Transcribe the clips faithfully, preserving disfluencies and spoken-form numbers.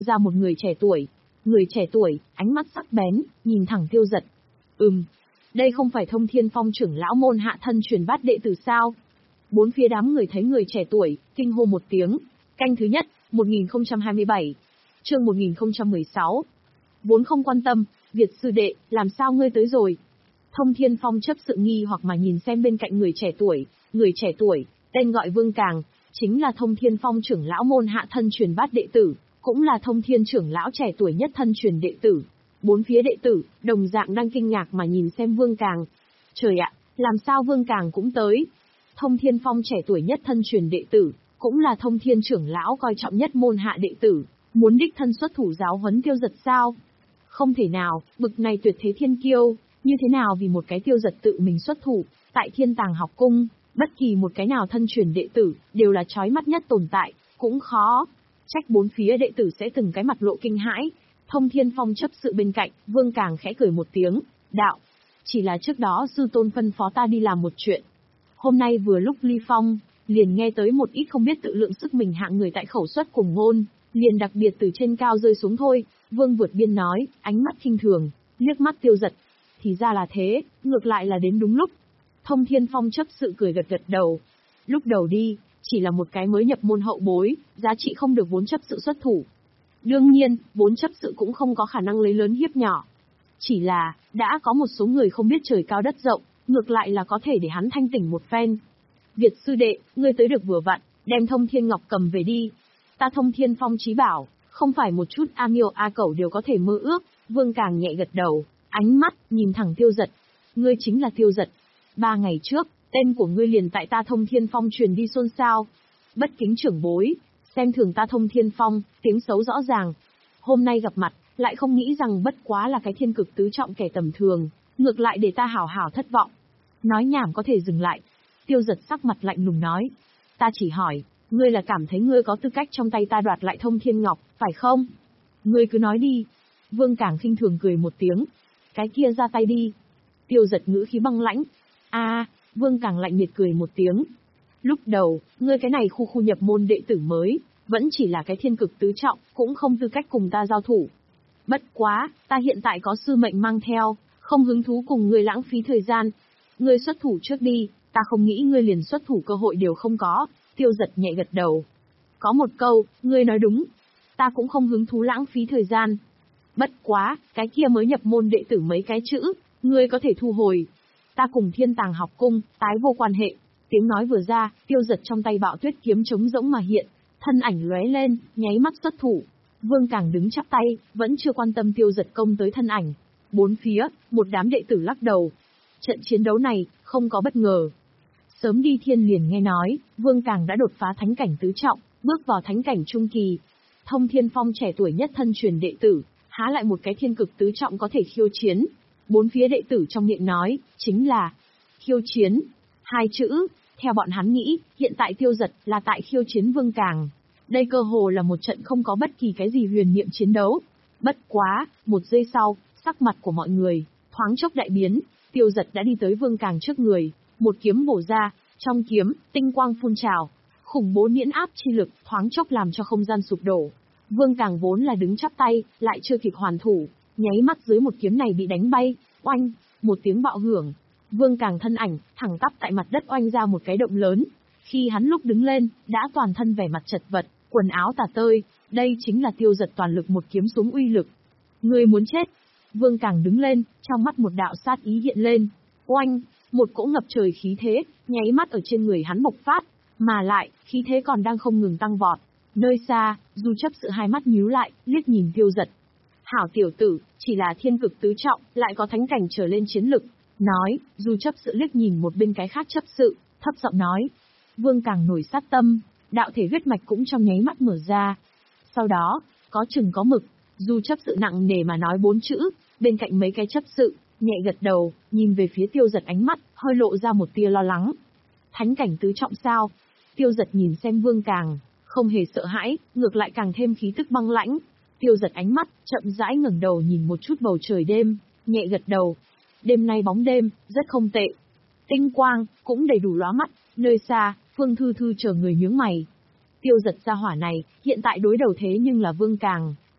ra một người trẻ tuổi. Người trẻ tuổi, ánh mắt sắc bén, nhìn thẳng Tiêu Giật. Ừm, đây không phải Thông Thiên Phong trưởng lão môn hạ thân truyền bát đệ tử sao? Bốn phía đám người thấy người trẻ tuổi, kinh hô một tiếng. Canh thứ nhất, một nghìn không trăm hai mươi bảy. Chương một nghìn không trăm mười sáu. Vốn không quan tâm, Việt sư đệ, làm sao ngươi tới rồi? Thông Thiên Phong chấp sự nghi hoặc mà nhìn xem bên cạnh người trẻ tuổi. Người trẻ tuổi, tên gọi Vương Càng, chính là Thông Thiên Phong trưởng lão môn hạ thân truyền bát đệ tử, cũng là Thông Thiên trưởng lão trẻ tuổi nhất thân truyền đệ tử. Bốn phía đệ tử, đồng dạng đang kinh ngạc mà nhìn xem Vương Càng. Trời ạ, làm sao Vương Càng cũng tới? Thông Thiên Phong trẻ tuổi nhất thân truyền đệ tử, cũng là Thông Thiên trưởng lão coi trọng nhất môn hạ đệ tử, muốn đích thân xuất thủ giáo huấn Tiêu Giật sao? Không thể nào, bực này tuyệt thế thiên kiêu, như thế nào vì một cái Tiêu Giật tự mình xuất thủ, tại Thiên Tàng học cung, bất kỳ một cái nào thân truyền đệ tử, đều là chói mắt nhất tồn tại, cũng khó. Trách bốn phía đệ tử sẽ từng cái mặt lộ kinh hãi. Thông Thiên Phong chấp sự bên cạnh, Vương Càng khẽ cười một tiếng, đạo, chỉ là trước đó sư tôn phân phó ta đi làm một chuyện. Hôm nay vừa lúc ly phong, liền nghe tới một ít không biết tự lượng sức mình hạng người tại khẩu suất cùng ngôn, liền đặc biệt từ trên cao rơi xuống thôi. Vương vượt biên nói, ánh mắt khinh thường, liếc mắt Tiêu Giật. Thì ra là thế, ngược lại là đến đúng lúc. Thông Thiên Phong chấp sự cười gật gật đầu. Lúc đầu đi, chỉ là một cái mới nhập môn hậu bối, giá trị không được vốn chấp sự xuất thủ. Đương nhiên, vốn chấp sự cũng không có khả năng lấy lớn hiếp nhỏ. Chỉ là, đã có một số người không biết trời cao đất rộng, ngược lại là có thể để hắn thanh tỉnh một phen. Việt sư đệ, ngươi tới được vừa vặn, đem Thông Thiên Ngọc cầm về đi. Ta Thông Thiên Phong chí bảo, không phải một chút a miêu a cẩu đều có thể mơ ước. Vương Càng nhẹ gật đầu, ánh mắt, nhìn thẳng Tiêu Giật. Ngươi chính là Tiêu Giật. Ba ngày trước, tên của ngươi liền tại ta Thông Thiên Phong truyền đi xôn xao. Bất kính trưởng bối, xem thường ta Thông Thiên Phong, tiếng xấu rõ ràng. Hôm nay gặp mặt, lại không nghĩ rằng bất quá là cái thiên cực tứ trọng kẻ tầm thường, ngược lại để ta hảo hảo thất vọng. Nói nhảm có thể dừng lại. Tiêu Giật sắc mặt lạnh lùng nói. Ta chỉ hỏi, ngươi là cảm thấy ngươi có tư cách trong tay ta đoạt lại Thông Thiên Ngọc, phải không? Ngươi cứ nói đi. Vương Càng khinh thường cười một tiếng. Cái kia ra tay đi. Tiêu Giật ngữ khí băng lãnh. A, Vương Càng lạnh nhiệt cười một tiếng. Lúc đầu, ngươi cái này khu khu nhập môn đệ tử mới, vẫn chỉ là cái thiên cực tứ trọng, cũng không tư cách cùng ta giao thủ. Bất quá, ta hiện tại có sư mệnh mang theo, không hứng thú cùng ngươi lãng phí thời gian. Ngươi xuất thủ trước đi, ta không nghĩ ngươi liền xuất thủ cơ hội đều không có. Tiêu Giật nhẹ gật đầu. Có một câu, ngươi nói đúng. Ta cũng không hứng thú lãng phí thời gian. Bất quá, cái kia mới nhập môn đệ tử mấy cái chữ, ngươi có thể thu hồi. Ta cùng Thiên Tàng học cung, tái vô quan hệ. Tiếng nói vừa ra, Tiêu Giật trong tay bạo tuyết kiếm trống rỗng mà hiện, thân ảnh lóe lên, nháy mắt xuất thủ. Vương Càng đứng chắp tay, vẫn chưa quan tâm Tiêu Giật công tới thân ảnh. Bốn phía, một đám đệ tử lắc đầu. Trận chiến đấu này, không có bất ngờ. Sớm đi thiên liền nghe nói, Vương Càng đã đột phá thánh cảnh tứ trọng, bước vào thánh cảnh trung kỳ. Thông Thiên Phong trẻ tuổi nhất thân truyền đệ tử, há lại một cái thiên cực tứ trọng có thể khiêu chiến. Bốn phía đệ tử trong miệng nói, chính là khiêu chiến. Hai chữ, theo bọn hắn nghĩ, hiện tại Tiêu Giật là tại khiêu chiến Vương Càng. Đây cơ hồ là một trận không có bất kỳ cái gì huyền niệm chiến đấu. Bất quá, một giây sau, sắc mặt của mọi người, thoáng chốc đại biến, Tiêu Giật đã đi tới Vương Càng trước người, một kiếm bổ ra, trong kiếm, tinh quang phun trào, khủng bố nhiễn áp chi lực, thoáng chốc làm cho không gian sụp đổ. Vương Càng vốn là đứng chắp tay, lại chưa kịp hoàn thủ, nháy mắt dưới một kiếm này bị đánh bay, oanh, một tiếng bạo hưởng. Vương Càng thân ảnh, thẳng tắp tại mặt đất oanh ra một cái động lớn. Khi hắn lúc đứng lên, đã toàn thân vẻ mặt chật vật, quần áo tả tơi, đây chính là Tiêu Giật toàn lực một kiếm xuống uy lực. Ngươi muốn chết. Vương Càng đứng lên, trong mắt một đạo sát ý hiện lên. Oanh, một cỗ ngập trời khí thế, nháy mắt ở trên người hắn bộc phát, mà lại, khí thế còn đang không ngừng tăng vọt. Nơi xa, Du chấp sự hai mắt nhíu lại, liếc nhìn Tiêu Giật. Hảo tiểu tử, chỉ là thiên cực tứ trọng, lại có thánh cảnh trở lên chiến lực. Nói, Du chấp sự liếc nhìn một bên cái khác chấp sự, thấp giọng nói. Vương Càng nổi sát tâm, đạo thể huyết mạch cũng trong nháy mắt mở ra. Sau đó, có chừng có mực, Du chấp sự nặng nề mà nói bốn chữ, bên cạnh mấy cái chấp sự, nhẹ gật đầu, nhìn về phía Tiêu Giật ánh mắt, hơi lộ ra một tia lo lắng. Thánh cảnh tứ trọng sao? Tiêu Giật nhìn xem Vương Càng, không hề sợ hãi, ngược lại càng thêm khí tức băng lãnh. Tiêu Giật ánh mắt, chậm rãi ngẩng đầu nhìn một chút bầu trời đêm, nhẹ gật đầu. Đêm nay bóng đêm, rất không tệ. Tinh quang, cũng đầy đủ lóa mắt, nơi xa, Phương Thư Thư chờ người nhướng mày. Tiêu Giật gia hỏa này, hiện tại đối đầu thế nhưng là Vương Càng.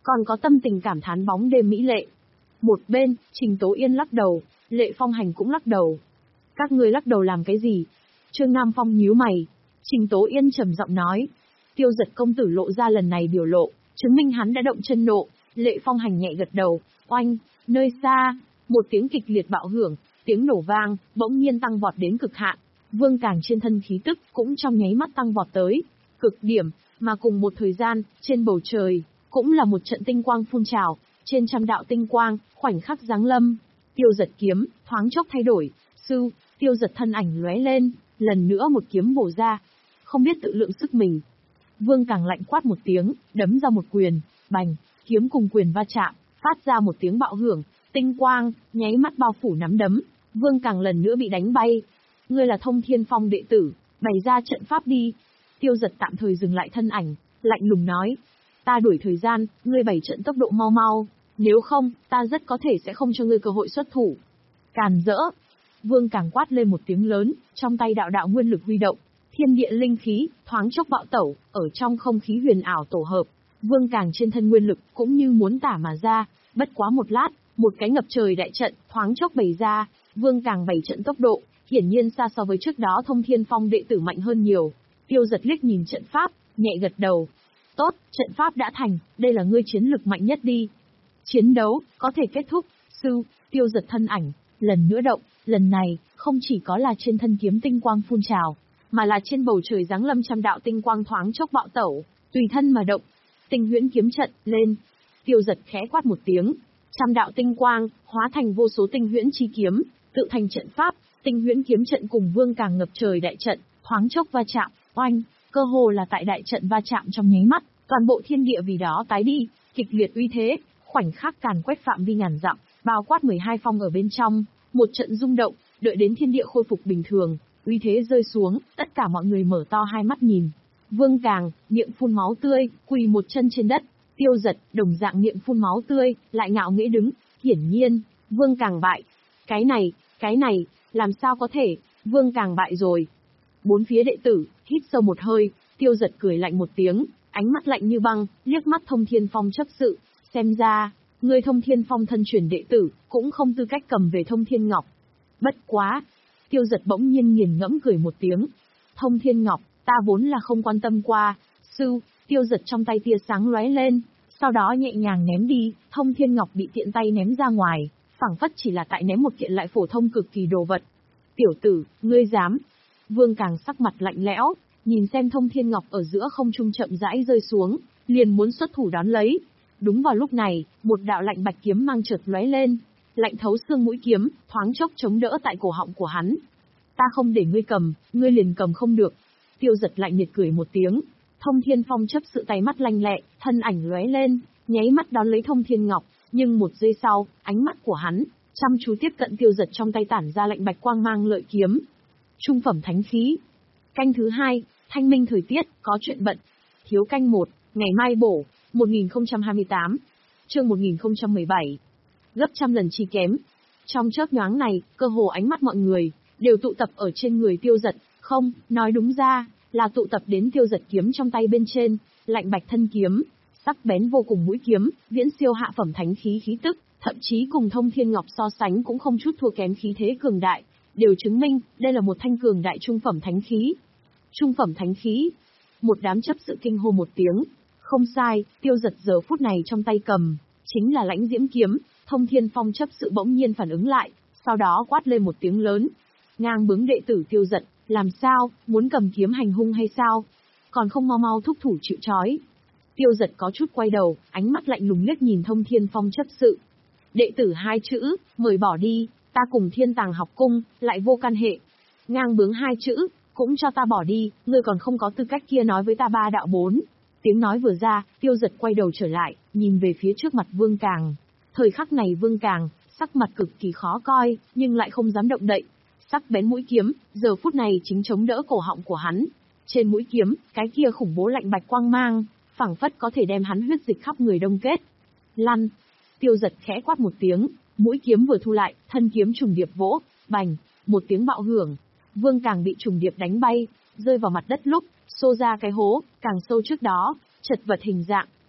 còn có tâm tình cảm thán bóng đêm mỹ lệ. Một bên, Trình Tố Yên lắc đầu, Lệ Phong Hành cũng lắc đầu. Các ngươi lắc đầu làm cái gì? Trương Nam Phong nhíu mày. Trình Tố Yên trầm giọng nói. Tiêu Giật công tử lộ ra lần này biểu lộ, chứng minh hắn đã động chân nộ. Lệ Phong Hành nhẹ gật đầu, oanh, nơi xa, một tiếng kịch liệt bạo hưởng, tiếng nổ vang, bỗng nhiên tăng vọt đến cực hạn. Vương Càng trên thân khí tức cũng trong nháy mắt tăng vọt tới cực điểm, mà cùng một thời gian, trên bầu trời cũng là một trận tinh quang phun trào, trên trăm đạo tinh quang, khoảnh khắc giáng lâm. Tiêu Giật kiếm, thoáng chốc thay đổi, sư, Tiêu Giật thân ảnh lóe lên, lần nữa một kiếm bổ ra, không biết tự lượng sức mình. Vương Càng lạnh quát một tiếng, đấm ra một quyền, bành, kiếm cùng quyền va chạm, phát ra một tiếng bạo hưởng, tinh quang, nháy mắt bao phủ nắm đấm, Vương Càng lần nữa bị đánh bay. Ngươi là Thông Thiên Phong đệ tử, bày ra trận pháp đi. Tiêu Giật tạm thời dừng lại thân ảnh, lạnh lùng nói. Ta đuổi thời gian, ngươi bày trận tốc độ mau mau, nếu không, ta rất có thể sẽ không cho ngươi cơ hội xuất thủ. Càn rỡ. Vương Càng quát lên một tiếng lớn, trong tay đạo đạo nguyên lực huy động, thiên địa linh khí, thoáng chốc bạo tẩu, ở trong không khí huyền ảo tổ hợp. Vương Càng trên thân nguyên lực cũng như muốn tả mà ra, bất quá một lát, một cái ngập trời đại trận, thoáng chốc bày ra. Vương Càng bày trận tốc độ, hiển nhiên xa so với trước đó Thông Thiên Phong đệ tử mạnh hơn nhiều. Tiêu Giật liếc nhìn trận pháp, nhẹ gật đầu. Tốt, trận pháp đã thành, đây là ngươi chiến lực mạnh nhất đi. Chiến đấu, có thể kết thúc, sư, Tiêu Giật thân ảnh, lần nữa động, lần này, không chỉ có là trên thân kiếm tinh quang phun trào, mà là trên bầu trời giáng lâm trăm đạo tinh quang thoáng chốc bạo tẩu, tùy thân mà động. Tinh huyễn kiếm trận, lên. Tiêu Giật khẽ quát một tiếng, trăm đạo tinh quang, hóa thành vô số tinh huyễn chi kiếm, tự thành trận pháp. Tinh huyễn kiếm trận cùng Vương Càng ngập trời đại trận, thoáng chốc va chạm, oanh, cơ hồ là tại đại trận va chạm trong nháy mắt, toàn bộ thiên địa vì đó tái đi, kịch liệt uy thế, khoảnh khắc càn quét phạm vi ngàn dặm, bao quát mười hai phong ở bên trong, một trận rung động, đợi đến thiên địa khôi phục bình thường, uy thế rơi xuống, tất cả mọi người mở to hai mắt nhìn. Vương Càng, miệng phun máu tươi, quỳ một chân trên đất, Tiêu Giật, đồng dạng miệng phun máu tươi, lại ngạo nghễ đứng, hiển nhiên, Vương Càng bại. Cái này, cái này, làm sao có thể, Vương Càng bại rồi. Bốn phía đệ tử, hít sâu một hơi, Tiêu Giật cười lạnh một tiếng, ánh mắt lạnh như băng, liếc mắt Thông Thiên Phong chấp sự, xem ra, người Thông Thiên Phong thân truyền đệ tử, cũng không tư cách cầm về Thông Thiên Ngọc. Bất quá, Tiêu Giật bỗng nhiên nghiền ngẫm cười một tiếng. Thông Thiên Ngọc, ta vốn là không quan tâm qua, sư, Tiêu Giật trong tay tia sáng lóe lên, sau đó nhẹ nhàng ném đi, Thông Thiên Ngọc bị tiện tay ném ra ngoài, phảng phất chỉ là tại ném một kiện lại phổ thông cực kỳ đồ vật. Tiểu tử, ngươi dám? Vương Càng sắc mặt lạnh lẽo, nhìn xem Thông Thiên Ngọc ở giữa không trung chậm rãi rơi xuống, liền muốn xuất thủ đón lấy. Đúng vào lúc này, một đạo lạnh bạch kiếm mang chợt lóe lên, lạnh thấu xương mũi kiếm, thoáng chốc chống đỡ tại cổ họng của hắn. Ta không để ngươi cầm, ngươi liền cầm không được. Tiêu Giật lạnh nhiệt cười một tiếng. Thông Thiên Phong chấp sự tay mắt lanh lẹ, thân ảnh lóe lên, nháy mắt đón lấy Thông Thiên Ngọc, nhưng một giây sau, ánh mắt của hắn chăm chú tiếp cận Tiêu Giật trong tay tản ra lạnh bạch quang mang lợi kiếm. Trung phẩm thánh khí. Canh thứ hai, thanh minh thời tiết, có chuyện bận. Thiếu canh một, ngày mai bổ, một nghìn không trăm hai mươi tám. Chương một nghìn không trăm mười bảy. Gấp trăm lần chi kém. Trong chớp nhoáng này, cơ hồ ánh mắt mọi người đều tụ tập ở trên người Tiêu Giật, không, nói đúng ra là tụ tập đến Tiêu Giật kiếm trong tay bên trên, lạnh bạch thân kiếm, sắc bén vô cùng mũi kiếm, viễn siêu hạ phẩm thánh khí khí tức, thậm chí cùng Thông Thiên Ngọc so sánh cũng không chút thua kém khí thế cường đại, đều chứng minh đây là một thanh cường đại trung phẩm thánh khí. Trung phẩm thánh khí. Một đám chấp sự kinh hô một tiếng. Không sai, Tiêu Giật giờ phút này trong tay cầm chính là Lãnh Diễm kiếm. Thông Thiên Phong chấp sự bỗng nhiên phản ứng lại, sau đó quát lên một tiếng lớn. Ngang bướng đệ tử Tiêu Giật, làm sao, muốn cầm kiếm hành hung hay sao? Còn không mau mau thúc thủ chịu trói. Tiêu Giật có chút quay đầu, ánh mắt lạnh lùng liếc nhìn Thông Thiên Phong chấp sự. Đệ tử hai chữ, mời bỏ đi, ta cùng Thiên Tàng học cung, lại vô can hệ. Ngang bướng hai chữ, cũng cho ta bỏ đi, ngươi còn không có tư cách kia nói với ta ba đạo bốn. Tiếng nói vừa ra, Tiêu Giật quay đầu trở lại, nhìn về phía trước mặt Vương Càng. Thời khắc này Vương Càng, sắc mặt cực kỳ khó coi, nhưng lại không dám động đậy. Sắc bén mũi kiếm, giờ phút này chính chống đỡ cổ họng của hắn. Trên mũi kiếm, cái kia khủng bố lạnh bạch quang mang, phảng phất có thể đem hắn huyết dịch khắp người đông kết. Lăn. Tiêu Giật khẽ quát một tiếng, mũi kiếm vừa thu lại, thân kiếm trùng điệp vỗ, bành, một tiếng bạo hưởng. Vương Càng bị trùng điệp đánh bay, rơi vào mặt đất lúc, xô ra cái hố, càng sâu trước đó, chật vật hình dạng,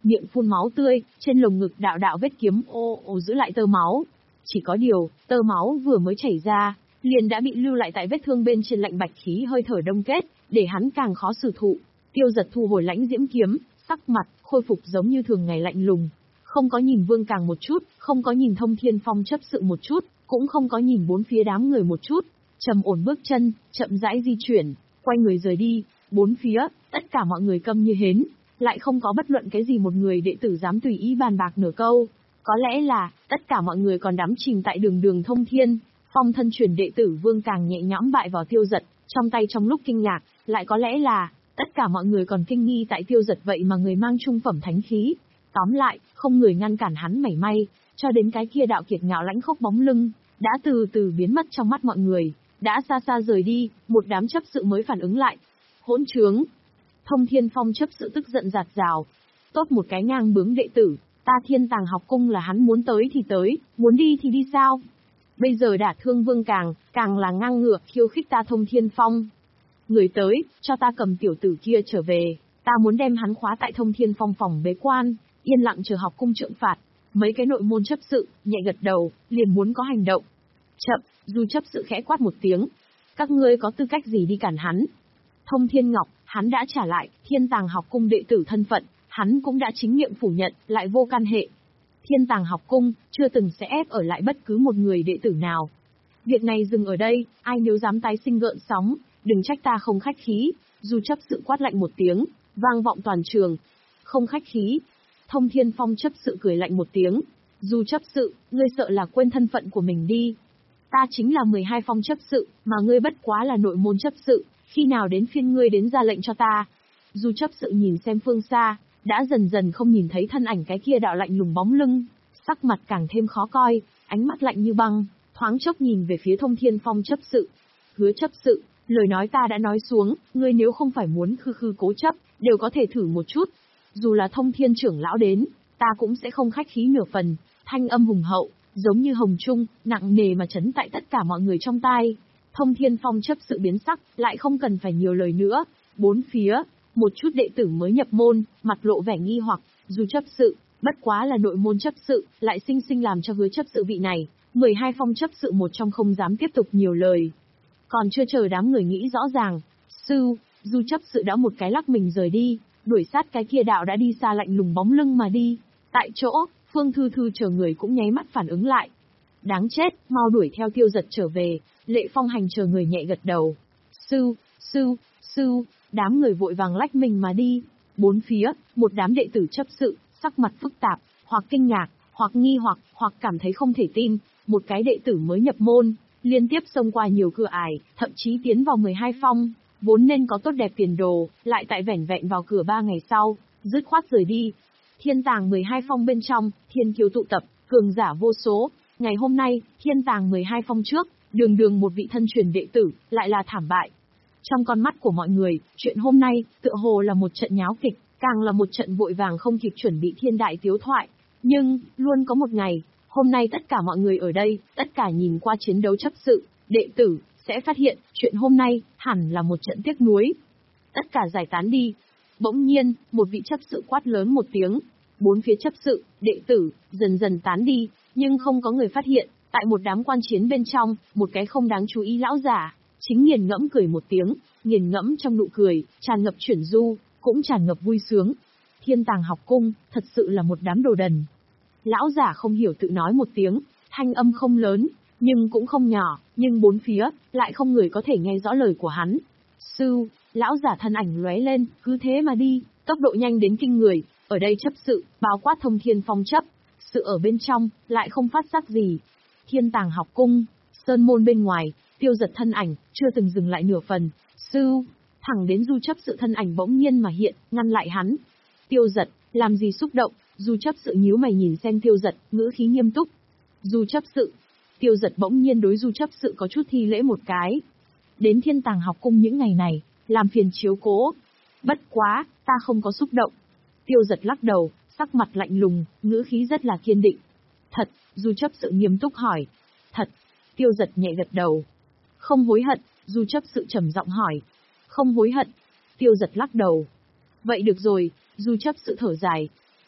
miệng phun máu tươi, trên lồng ngực đạo đạo vết kiếm ô ô giữ lại tơ máu. Chỉ có điều, tơ máu vừa mới chảy ra, liền đã bị lưu lại tại vết thương bên trên lạnh bạch khí hơi thở đông kết, để hắn càng khó xử thụ. Tiêu Giật thu hồi lãnh diễm kiếm, sắc mặt khôi phục giống như thường ngày lạnh lùng, không có nhìn Vương Càng một chút, không có nhìn Thông Thiên Phong chấp sự một chút, cũng không có nhìn bốn phía đám người một chút, trầm ổn bước chân, chậm rãi di chuyển, quay người rời đi. Bốn phía, tất cả mọi người câm như hến, lại không có bất luận cái gì một người đệ tử dám tùy ý bàn bạc nửa câu. Có lẽ là, tất cả mọi người còn đắm chìm tại đường đường Thông Thiên Phong thân truyền đệ tử Vương Càng nhẹ nhõm bại vào Tiêu Giật, trong tay trong lúc kinh ngạc, lại có lẽ là, tất cả mọi người còn kinh nghi tại Tiêu Giật vậy mà người mang trung phẩm thánh khí. Tóm lại, không người ngăn cản hắn mảy may, cho đến cái kia đạo kiệt ngạo lãnh khốc bóng lưng, đã từ từ biến mất trong mắt mọi người, đã xa xa rời đi, một đám chấp sự mới phản ứng lại. Hỗn trướng! Thông Thiên Phong chấp sự tức giận giạt rào. Tốt một cái ngang bướng đệ tử, ta Thiên Tàng học cung là hắn muốn tới thì tới, muốn đi thì đi sao? Bây giờ đả thương Vương Càng, càng là ngang ngược khiêu khích ta Thông Thiên Phong. Người tới, cho ta cầm tiểu tử kia trở về, ta muốn đem hắn khóa tại Thông Thiên Phong phòng bế quan, yên lặng chờ học cung trượng phạt. Mấy cái nội môn chấp sự, nhẹ gật đầu, liền muốn có hành động. Chậm, Du chấp sự khẽ quát một tiếng. Các ngươi có tư cách gì đi cản hắn? Thông Thiên Ngọc, hắn đã trả lại, Thiên Tàng học cung đệ tử thân phận, hắn cũng đã chính miệng phủ nhận, lại vô can hệ. Thiên Tàng học cung, chưa từng sẽ ép ở lại bất cứ một người đệ tử nào. Việc này dừng ở đây, ai nếu dám tái sinh gợn sóng, đừng trách ta không khách khí. Du chấp sự quát lạnh một tiếng, vang vọng toàn trường. Không khách khí. Thông Thiên Phong chấp sự cười lạnh một tiếng. Du chấp sự, ngươi sợ là quên thân phận của mình đi. Ta chính là mười hai phong chấp sự, mà ngươi bất quá là nội môn chấp sự, khi nào đến phiên ngươi đến ra lệnh cho ta? Du chấp sự nhìn xem phương xa, đã dần dần không nhìn thấy thân ảnh cái kia đạo lạnh lùng bóng lưng, sắc mặt càng thêm khó coi, ánh mắt lạnh như băng, thoáng chốc nhìn về phía Thông Thiên Phong chấp sự. Hứa chấp sự, lời nói ta đã nói xuống, ngươi nếu không phải muốn khư khư cố chấp, đều có thể thử một chút. Dù là Thông Thiên trưởng lão đến, ta cũng sẽ không khách khí nửa phần. Thanh âm hùng hậu, giống như hồng trung, nặng nề mà chấn tại tất cả mọi người trong tai. Thông Thiên Phong chấp sự biến sắc, lại không cần phải nhiều lời nữa. Bốn phía, một chút đệ tử mới nhập môn, mặt lộ vẻ nghi hoặc, dù chấp sự, bất quá là nội môn chấp sự, lại sinh sinh làm cho hứa chấp sự vị này, mười hai phong chấp sự một trong không dám tiếp tục nhiều lời. Còn chưa chờ đám người nghĩ rõ ràng, sư, du chấp sự đã một cái lắc mình rời đi, đuổi sát cái kia đạo đã đi xa lạnh lùng bóng lưng mà đi. Tại chỗ, Phương Thư Thư chờ người cũng nháy mắt phản ứng lại. Đáng chết, mau đuổi theo Tiêu Giật trở về. Lệ Phong Hành chờ người nhẹ gật đầu. Sư, sư, sư, đám người vội vàng lách mình mà đi. Bốn phía, một đám đệ tử chấp sự, sắc mặt phức tạp, hoặc kinh ngạc, hoặc nghi hoặc, hoặc cảm thấy không thể tin. Một cái đệ tử mới nhập môn, liên tiếp xông qua nhiều cửa ải, thậm chí tiến vào mười hai phong, vốn nên có tốt đẹp tiền đồ, lại tại vẻn vẹn vào cửa ba ngày sau, dứt khoát rời đi. Thiên Tàng mười hai phong bên trong, thiên kiêu tụ tập, cường giả vô số. Ngày hôm nay, Thiên Tàng mười hai phong trước, đường đường một vị thân truyền đệ tử, lại là thảm bại. Trong con mắt của mọi người, chuyện hôm nay, tựa hồ là một trận nháo kịch, càng là một trận vội vàng không kịp chuẩn bị thiên đại tiếu thoại. Nhưng, luôn có một ngày, hôm nay tất cả mọi người ở đây, tất cả nhìn qua chiến đấu chấp sự, đệ tử, sẽ phát hiện, chuyện hôm nay, hẳn là một trận tiếc nuối. Tất cả giải tán đi. Bỗng nhiên, một vị chấp sự quát lớn một tiếng. Bốn phía chấp sự, đệ tử, dần dần tán đi, nhưng không có người phát hiện, tại một đám quan chiến bên trong, một cái không đáng chú ý lão giả, chính nghiền ngẫm cười một tiếng, nghiền ngẫm trong nụ cười, tràn ngập chuyển du, cũng tràn ngập vui sướng. Thiên Tàng học cung, thật sự là một đám đồ đần. Lão giả không hiểu tự nói một tiếng, thanh âm không lớn, nhưng cũng không nhỏ, nhưng bốn phía, lại không người có thể nghe rõ lời của hắn. Sư, lão giả thân ảnh lóe lên, cứ thế mà đi, tốc độ nhanh đến kinh người, ở đây chấp sự, bao quát Thông Thiên Phong chấp, sự ở bên trong, lại không phát giác gì. Thiên Tàng học cung, sơn môn bên ngoài, Tiêu Giật thân ảnh, chưa từng dừng lại nửa phần. Sư, thẳng đến du chấp sự thân ảnh bỗng nhiên mà hiện, ngăn lại hắn. Tiêu Giật, làm gì xúc động, du chấp sự nhíu mày nhìn xem Tiêu Giật, ngữ khí nghiêm túc. Du chấp sự, Tiêu Giật bỗng nhiên đối du chấp sự có chút thi lễ một cái. Đến Thiên Tàng học cung những ngày này, làm phiền chiếu cố. Bất quá, ta không có xúc động. Tiêu Giật lắc đầu, sắc mặt lạnh lùng, ngữ khí rất là kiên định. Thật, du chấp sự nghiêm túc hỏi. Thật, Tiêu Giật nhẹ gật đầu. Không hối hận, du chấp sự trầm giọng hỏi. Không hối hận, Tiêu Giật lắc đầu. Vậy được rồi, du chấp sự thở dài.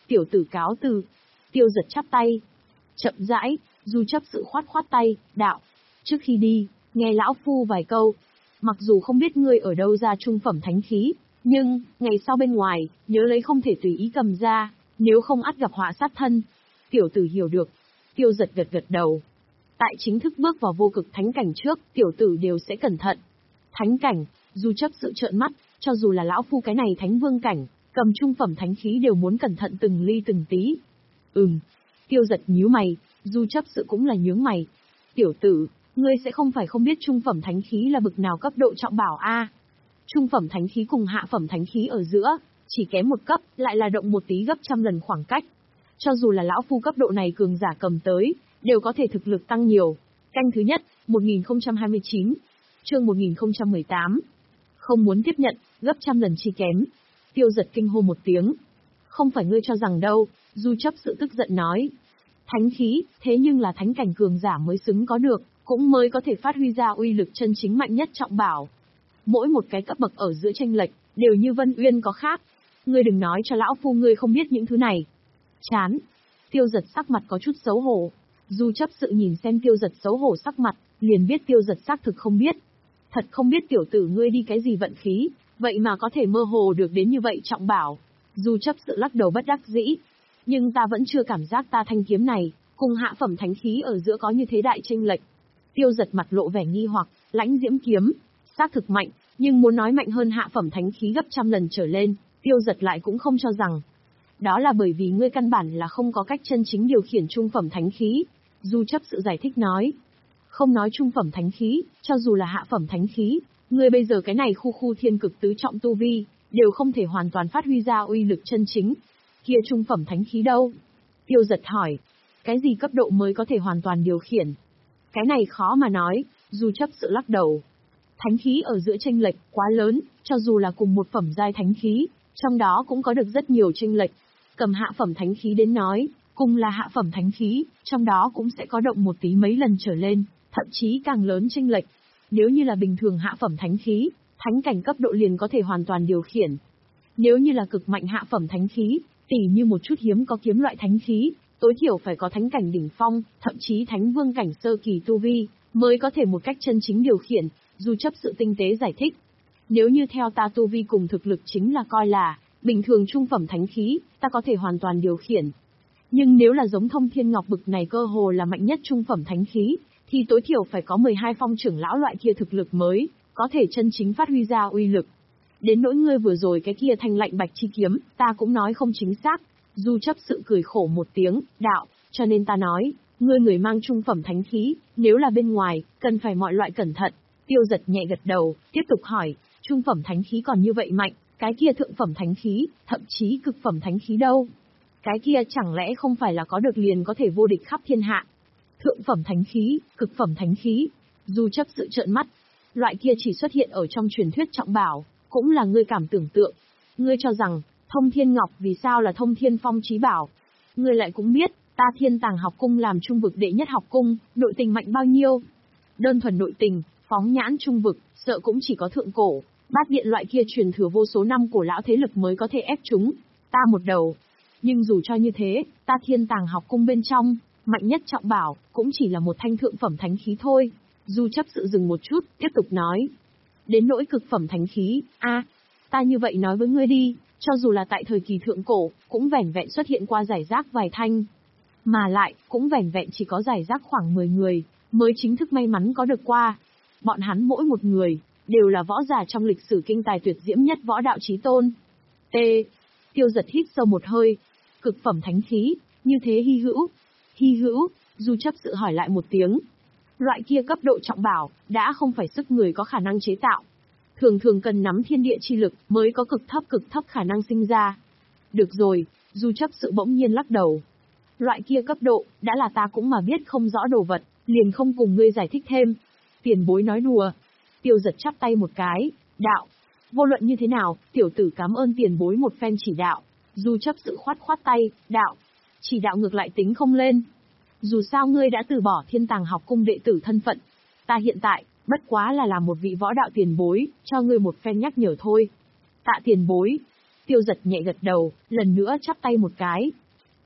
tiểu tử cáo từ. Tiêu Giật chắp tay. Chậm rãi, Du chấp sự khoát khoát tay, đạo. Trước khi đi, nghe lão phu vài câu. Mặc dù không biết ngươi ở đâu ra trung phẩm thánh khí, nhưng, ngày sau bên ngoài, nhớ lấy không thể tùy ý cầm ra, nếu không ắt gặp họa sát thân. Tiểu tử hiểu được. Tiêu Giật gật gật đầu. Tại chính thức bước vào vô cực thánh cảnh trước, tiểu tử đều sẽ cẩn thận. Thánh cảnh, Du chấp sự trợn mắt, cho dù là lão phu cái này thánh vương cảnh, cầm trung phẩm thánh khí đều muốn cẩn thận từng ly từng tí. Ừm. Tiêu Giật nhíu mày, Du chấp sự cũng là nhướng mày. Tiểu tử, ngươi sẽ không phải không biết trung phẩm thánh khí là bực nào cấp độ trọng bảo a? Trung phẩm thánh khí cùng hạ phẩm thánh khí ở giữa, chỉ kém một cấp, lại là động một tí gấp trăm lần khoảng cách. Cho dù là lão phu cấp độ này cường giả cầm tới, đều có thể thực lực tăng nhiều. Canh thứ nhất, một nghìn không trăm hai mươi chín, chương một nghìn không trăm mười tám. Không muốn tiếp nhận, gấp trăm lần chi kém. Tiêu Giật kinh hô một tiếng. Không phải ngươi cho rằng đâu, Du chấp sự tức giận nói. Thánh khí, thế nhưng là thánh cảnh cường giả mới xứng có được, cũng mới có thể phát huy ra uy lực chân chính mạnh nhất trọng bảo. Mỗi một cái cấp bậc ở giữa tranh lệch, đều như Vân Uyên có khác. Ngươi đừng nói cho lão phu ngươi không biết những thứ này. Chán. Tiêu Giật sắc mặt có chút xấu hổ. Du chấp sự nhìn xem Tiêu Giật xấu hổ sắc mặt, liền biết Tiêu Giật xác thực không biết. Thật không biết tiểu tử ngươi đi cái gì vận khí, vậy mà có thể mơ hồ được đến như vậy trọng bảo. Du chấp sự lắc đầu bất đắc dĩ. Nhưng ta vẫn chưa cảm giác ta thanh kiếm này, cùng hạ phẩm thánh khí ở giữa có như thế đại chênh lệch. Tiêu Giật mặt lộ vẻ nghi hoặc, lãnh diễm kiếm, xác thực mạnh, nhưng muốn nói mạnh hơn hạ phẩm thánh khí gấp trăm lần trở lên, Tiêu Giật lại cũng không cho rằng. Đó là bởi vì ngươi căn bản là không có cách chân chính điều khiển trung phẩm thánh khí. Du chấp sự giải thích nói. Không nói trung phẩm thánh khí, cho dù là hạ phẩm thánh khí, ngươi bây giờ cái này khu khu thiên cực tứ trọng tu vi, đều không thể hoàn toàn phát huy ra uy lực chân chính. Kia trung phẩm thánh khí đâu? Tiêu Giật hỏi. Cái gì cấp độ mới có thể hoàn toàn điều khiển? Cái này khó mà nói, Du chấp sự lắc đầu. Thánh khí ở giữa chênh lệch quá lớn, cho dù là cùng một phẩm giai thánh khí, trong đó cũng có được rất nhiều chênh lệch. Cầm hạ phẩm thánh khí đến nói, cùng là hạ phẩm thánh khí, trong đó cũng sẽ có động một tí mấy lần trở lên, thậm chí càng lớn chênh lệch. Nếu như là bình thường hạ phẩm thánh khí, thánh cảnh cấp độ liền có thể hoàn toàn điều khiển. Nếu như là cực mạnh hạ phẩm thánh khí, tỉ như một chút hiếm có kiếm loại thánh khí, tối thiểu phải có thánh cảnh đỉnh phong, thậm chí thánh vương cảnh sơ kỳ tu vi, mới có thể một cách chân chính điều khiển. Du chấp sự tinh tế giải thích. Nếu như theo ta tu vi cùng thực lực chính là coi là bình thường trung phẩm thánh khí, ta có thể hoàn toàn điều khiển. Nhưng nếu là giống Thông Thiên Ngọc bực này cơ hồ là mạnh nhất trung phẩm thánh khí, thì tối thiểu phải có mười hai phong trưởng lão loại kia thực lực mới, có thể chân chính phát huy ra uy lực. Đến nỗi ngươi vừa rồi cái kia thanh lạnh bạch chi kiếm, ta cũng nói không chính xác. Du chấp sự cười khổ một tiếng, đạo, cho nên ta nói, ngươi người mang trung phẩm thánh khí, nếu là bên ngoài, cần phải mọi loại cẩn thận. Tiêu Giật nhẹ gật đầu, tiếp tục hỏi, trung phẩm thánh khí còn như vậy mạnh, cái kia thượng phẩm thánh khí, thậm chí cực phẩm thánh khí đâu? Cái kia chẳng lẽ không phải là có được liền có thể vô địch khắp thiên hạ? Thượng phẩm thánh khí, cực phẩm thánh khí, Du chấp sự trợn mắt. Loại kia chỉ xuất hiện ở trong truyền thuyết trọng bảo, cũng là ngươi cảm tưởng tượng. Ngươi cho rằng, Thông Thiên Ngọc vì sao là Thông Thiên Phong chí bảo? Ngươi lại cũng biết, ta Thiên Tàng học cung làm trung vực đệ nhất học cung, nội tình mạnh bao nhiêu? Đơn thuần nội tình, phóng nhãn trung vực, sợ cũng chỉ có thượng cổ, bát điện loại kia truyền thừa vô số năm cổ lão thế lực mới có thể ép chúng. Ta một đầu. Nhưng dù cho như thế, ta Thiên Tàng học cung bên trong, mạnh nhất trọng bảo, cũng chỉ là một thanh thượng phẩm thánh khí thôi. Du chấp sự dừng một chút, tiếp tục nói. Đến nỗi cực phẩm thánh khí, a, à, ta như vậy nói với ngươi đi, cho dù là tại thời kỳ thượng cổ, cũng vẻn vẹn xuất hiện qua giải rác vài thanh. Mà lại, cũng vẻn vẹn chỉ có giải rác khoảng mười người, mới chính thức may mắn có được qua. Bọn hắn mỗi một người, đều là võ giả trong lịch sử kinh tài tuyệt diễm nhất võ đạo chí tôn. T. Tiêu Giật hít sâu một hơi. Cực phẩm thánh khí, như thế hy hữu. Hy hữu, Du chấp sự hỏi lại một tiếng. Loại kia cấp độ trọng bảo, đã không phải sức người có khả năng chế tạo. Thường thường cần nắm thiên địa chi lực, mới có cực thấp cực thấp khả năng sinh ra. Được rồi, Du chấp sự bỗng nhiên lắc đầu. Loại kia cấp độ, đã là ta cũng mà biết không rõ đồ vật, liền không cùng ngươi giải thích thêm. Tiền bối nói đùa. Tiêu Giật chắp tay một cái, đạo. Vô luận như thế nào, tiểu tử cảm ơn tiền bối một phen chỉ đạo. Du chấp sự khoát khoát tay, đạo. Chỉ đạo ngược lại tính không lên. Dù sao ngươi đã từ bỏ Thiên Tàng học cung đệ tử thân phận. Ta hiện tại, bất quá là làm một vị võ đạo tiền bối, cho ngươi một phen nhắc nhở thôi. Tạ tiền bối. Tiêu Giật nhẹ gật đầu, lần nữa chắp tay một cái.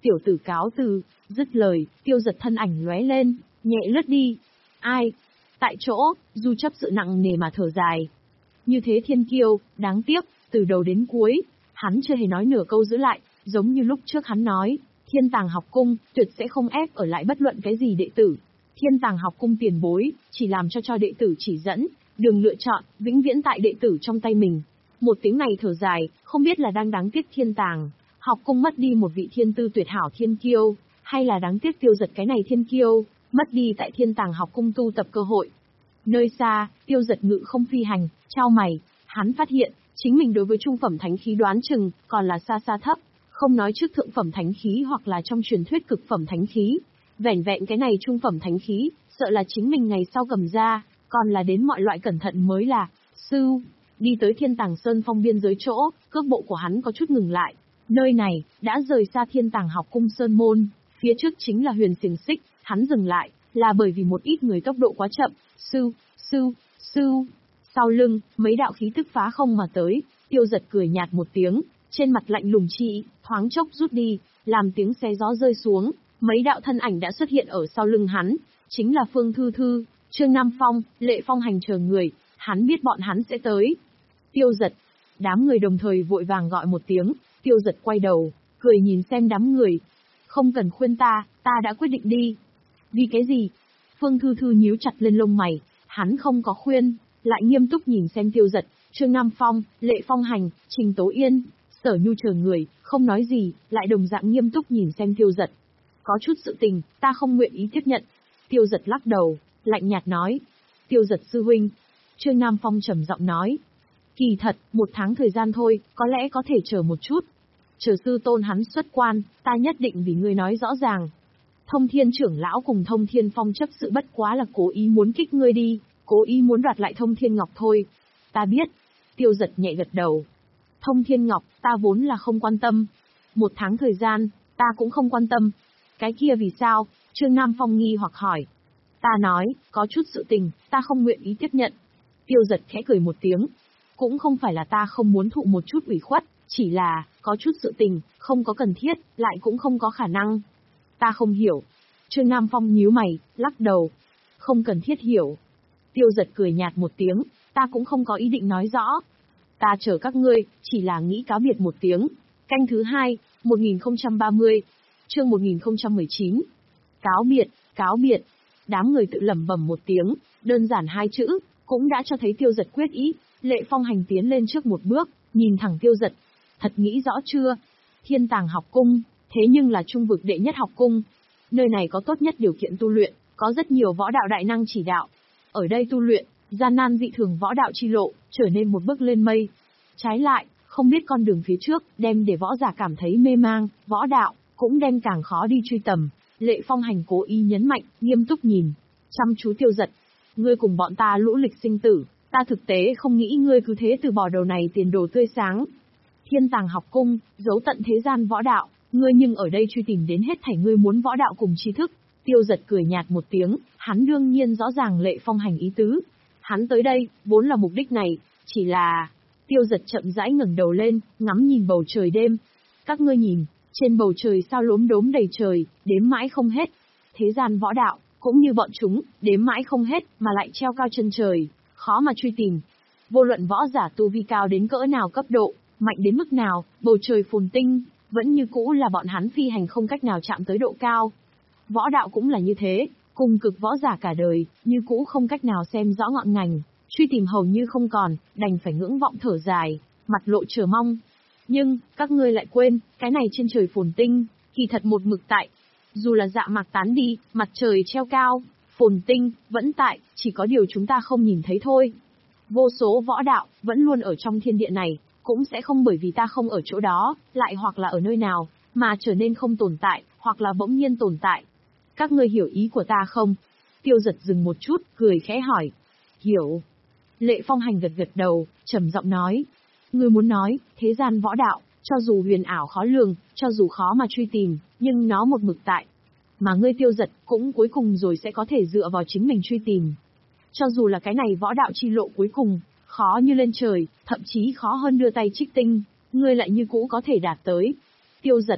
Tiểu tử cáo từ, dứt lời, Tiêu Giật thân ảnh lóe lên, nhẹ lướt đi. Ai? Tại chỗ, Du chấp sự nặng nề mà thở dài. Như thế thiên kiêu, đáng tiếc, từ đầu đến cuối, hắn chưa hề nói nửa câu giữ lại, giống như lúc trước hắn nói, Thiên Tàng học cung, tuyệt sẽ không ép ở lại bất luận cái gì đệ tử. Thiên Tàng học cung tiền bối, chỉ làm cho cho đệ tử chỉ dẫn, đường lựa chọn, vĩnh viễn tại đệ tử trong tay mình. Một tiếng này thở dài, không biết là đang đáng tiếc Thiên Tàng học cung mất đi một vị thiên tư tuyệt hảo thiên kiêu, hay là đáng tiếc Tiêu Giật cái này thiên kiêu, mất đi tại Thiên Tàng học cung tu tập cơ hội. Nơi xa, Tiêu Giật ngự không phi hành, trao mày, hắn phát hiện, chính mình đối với trung phẩm thánh khí đoán chừng, còn là xa xa thấp, không nói trước thượng phẩm thánh khí hoặc là trong truyền thuyết cực phẩm thánh khí. Vẻn vẹn cái này trung phẩm thánh khí, sợ là chính mình ngày sau cầm ra, còn là đến mọi loại cẩn thận mới là. Sư, đi tới Thiên Tàng Sơn phong biên giới chỗ, cước bộ của hắn có chút ngừng lại. Nơi này, đã rời xa Thiên Tàng học cung Sơn Môn, phía trước chính là huyền xiềng xích, hắn dừng lại, là bởi vì một ít người tốc độ quá chậm. Sư, sư, sư. Sau lưng, mấy đạo khí tức phá không mà tới, Tiêu Giật cười nhạt một tiếng, trên mặt lạnh lùng chi, thoáng chốc rút đi, làm tiếng xé gió rơi xuống, mấy đạo thân ảnh đã xuất hiện ở sau lưng hắn, chính là Phương Thư Thư, Trương Nam Phong, Lệ Phong Hành chờ người, hắn biết bọn hắn sẽ tới. Tiêu Giật, đám người đồng thời vội vàng gọi một tiếng, Tiêu Giật quay đầu, cười nhìn xem đám người. Không cần khuyên ta, ta đã quyết định đi. Vì cái gì? Phương Thư Thư nhíu chặt lên lông mày, hắn không có khuyên, lại nghiêm túc nhìn xem Tiêu Giật, Trương Nam Phong, Lệ Phong Hành, Trình Tố Yên, Sở Nhu chờ người, không nói gì, lại đồng dạng nghiêm túc nhìn xem Tiêu Giật. Có chút sự tình, ta không nguyện ý tiếp nhận. Tiêu Giật lắc đầu, lạnh nhạt nói. Tiêu Giật sư huynh. Trương Nam Phong trầm giọng nói. Kỳ thật, một tháng thời gian thôi, có lẽ có thể chờ một chút. Chờ sư tôn hắn xuất quan, ta nhất định vì ngươi nói rõ ràng. Thông Thiên trưởng lão cùng Thông Thiên Phong chấp sự bất quá là cố ý muốn kích ngươi đi, cố ý muốn đoạt lại Thông Thiên Ngọc thôi. Ta biết. Tiêu Giật nhẹ gật đầu. Thông Thiên Ngọc, ta vốn là không quan tâm. Một tháng thời gian, ta cũng không quan tâm. Cái kia vì sao? Trương Nam Phong nghi hoặc hỏi. Ta nói, có chút sự tình, ta không nguyện ý tiếp nhận. Tiêu Giật khẽ cười một tiếng. Cũng không phải là ta không muốn thụ một chút ủy khuất, chỉ là, có chút sự tình, không có cần thiết, lại cũng không có khả năng. Ta không hiểu. Trương Nam Phong nhíu mày, lắc đầu. Không cần thiết hiểu. Tiêu Giật cười nhạt một tiếng, ta cũng không có ý định nói rõ. Ta chờ các ngươi, chỉ là nghĩ cáo biệt một tiếng. Canh thứ hai, một nghìn không trăm ba mươi, chương một nghìn không trăm mười chín. Cáo biệt, cáo biệt. Đám người tự lẩm bẩm một tiếng, đơn giản hai chữ, cũng đã cho thấy Tiêu Giật quyết ý. Lệ Phong Hành tiến lên trước một bước, nhìn thẳng Tiêu Giật. Thật nghĩ rõ chưa? Thiên Tàng học cung, thế nhưng là trung vực đệ nhất học cung. Nơi này có tốt nhất điều kiện tu luyện, có rất nhiều võ đạo đại năng chỉ đạo. Ở đây tu luyện, gian nan dị thường võ đạo chi lộ, trở nên một bước lên mây. Trái lại, không biết con đường phía trước, đem để võ giả cảm thấy mê mang, võ đạo, cũng đem càng khó đi truy tầm. Lệ Phong Hành cố ý nhấn mạnh, nghiêm túc nhìn, chăm chú Tiêu Giật. Ngươi cùng bọn ta lũ lịch sinh tử, ta thực tế không nghĩ ngươi cứ thế từ bỏ đầu này tiền đồ tươi sáng. Thiên Tàng học cung, giấu tận thế gian võ đạo, ngươi nhưng ở đây truy tìm đến hết thảy ngươi muốn võ đạo cùng tri thức. Tiêu Giật cười nhạt một tiếng, hắn đương nhiên rõ ràng Lệ Phong Hành ý tứ. Hắn tới đây, vốn là mục đích này, chỉ là... Tiêu Giật chậm rãi ngẩng đầu lên, ngắm nhìn bầu trời đêm. Các ngươi nhìn, trên bầu trời sao lốm đốm đầy trời, đếm mãi không hết. Thế gian võ đạo, cũng như bọn chúng, đếm mãi không hết, mà lại treo cao chân trời, khó mà truy tìm. Vô luận võ giả tu vi cao đến cỡ nào cấp độ, mạnh đến mức nào, bầu trời phồn tinh, vẫn như cũ là bọn hắn phi hành không cách nào chạm tới độ cao. Võ đạo cũng là như thế, cùng cực võ giả cả đời, như cũ không cách nào xem rõ ngọn ngành, truy tìm hầu như không còn, đành phải ngưỡng vọng thở dài, mặt lộ chờ mong. Nhưng, các ngươi lại quên, cái này trên trời phồn tinh, kỳ thật một mực tại. Dù là dạ mạc tán đi, mặt trời treo cao, phồn tinh, vẫn tại, chỉ có điều chúng ta không nhìn thấy thôi. Vô số võ đạo, vẫn luôn ở trong thiên địa này, cũng sẽ không bởi vì ta không ở chỗ đó, lại hoặc là ở nơi nào, mà trở nên không tồn tại, hoặc là bỗng nhiên tồn tại. Các ngươi hiểu ý của ta không? Tiêu Giật dừng một chút, cười khẽ hỏi. Hiểu. Lệ Phong Hành gật gật đầu, trầm giọng nói. Ngươi muốn nói, thế gian võ đạo, cho dù huyền ảo khó lường, cho dù khó mà truy tìm, nhưng nó một mực tại. Mà ngươi Tiêu Giật, cũng cuối cùng rồi sẽ có thể dựa vào chính mình truy tìm. Cho dù là cái này võ đạo chi lộ cuối cùng, khó như lên trời, thậm chí khó hơn đưa tay trích tinh, ngươi lại như cũ có thể đạt tới. Tiêu Giật,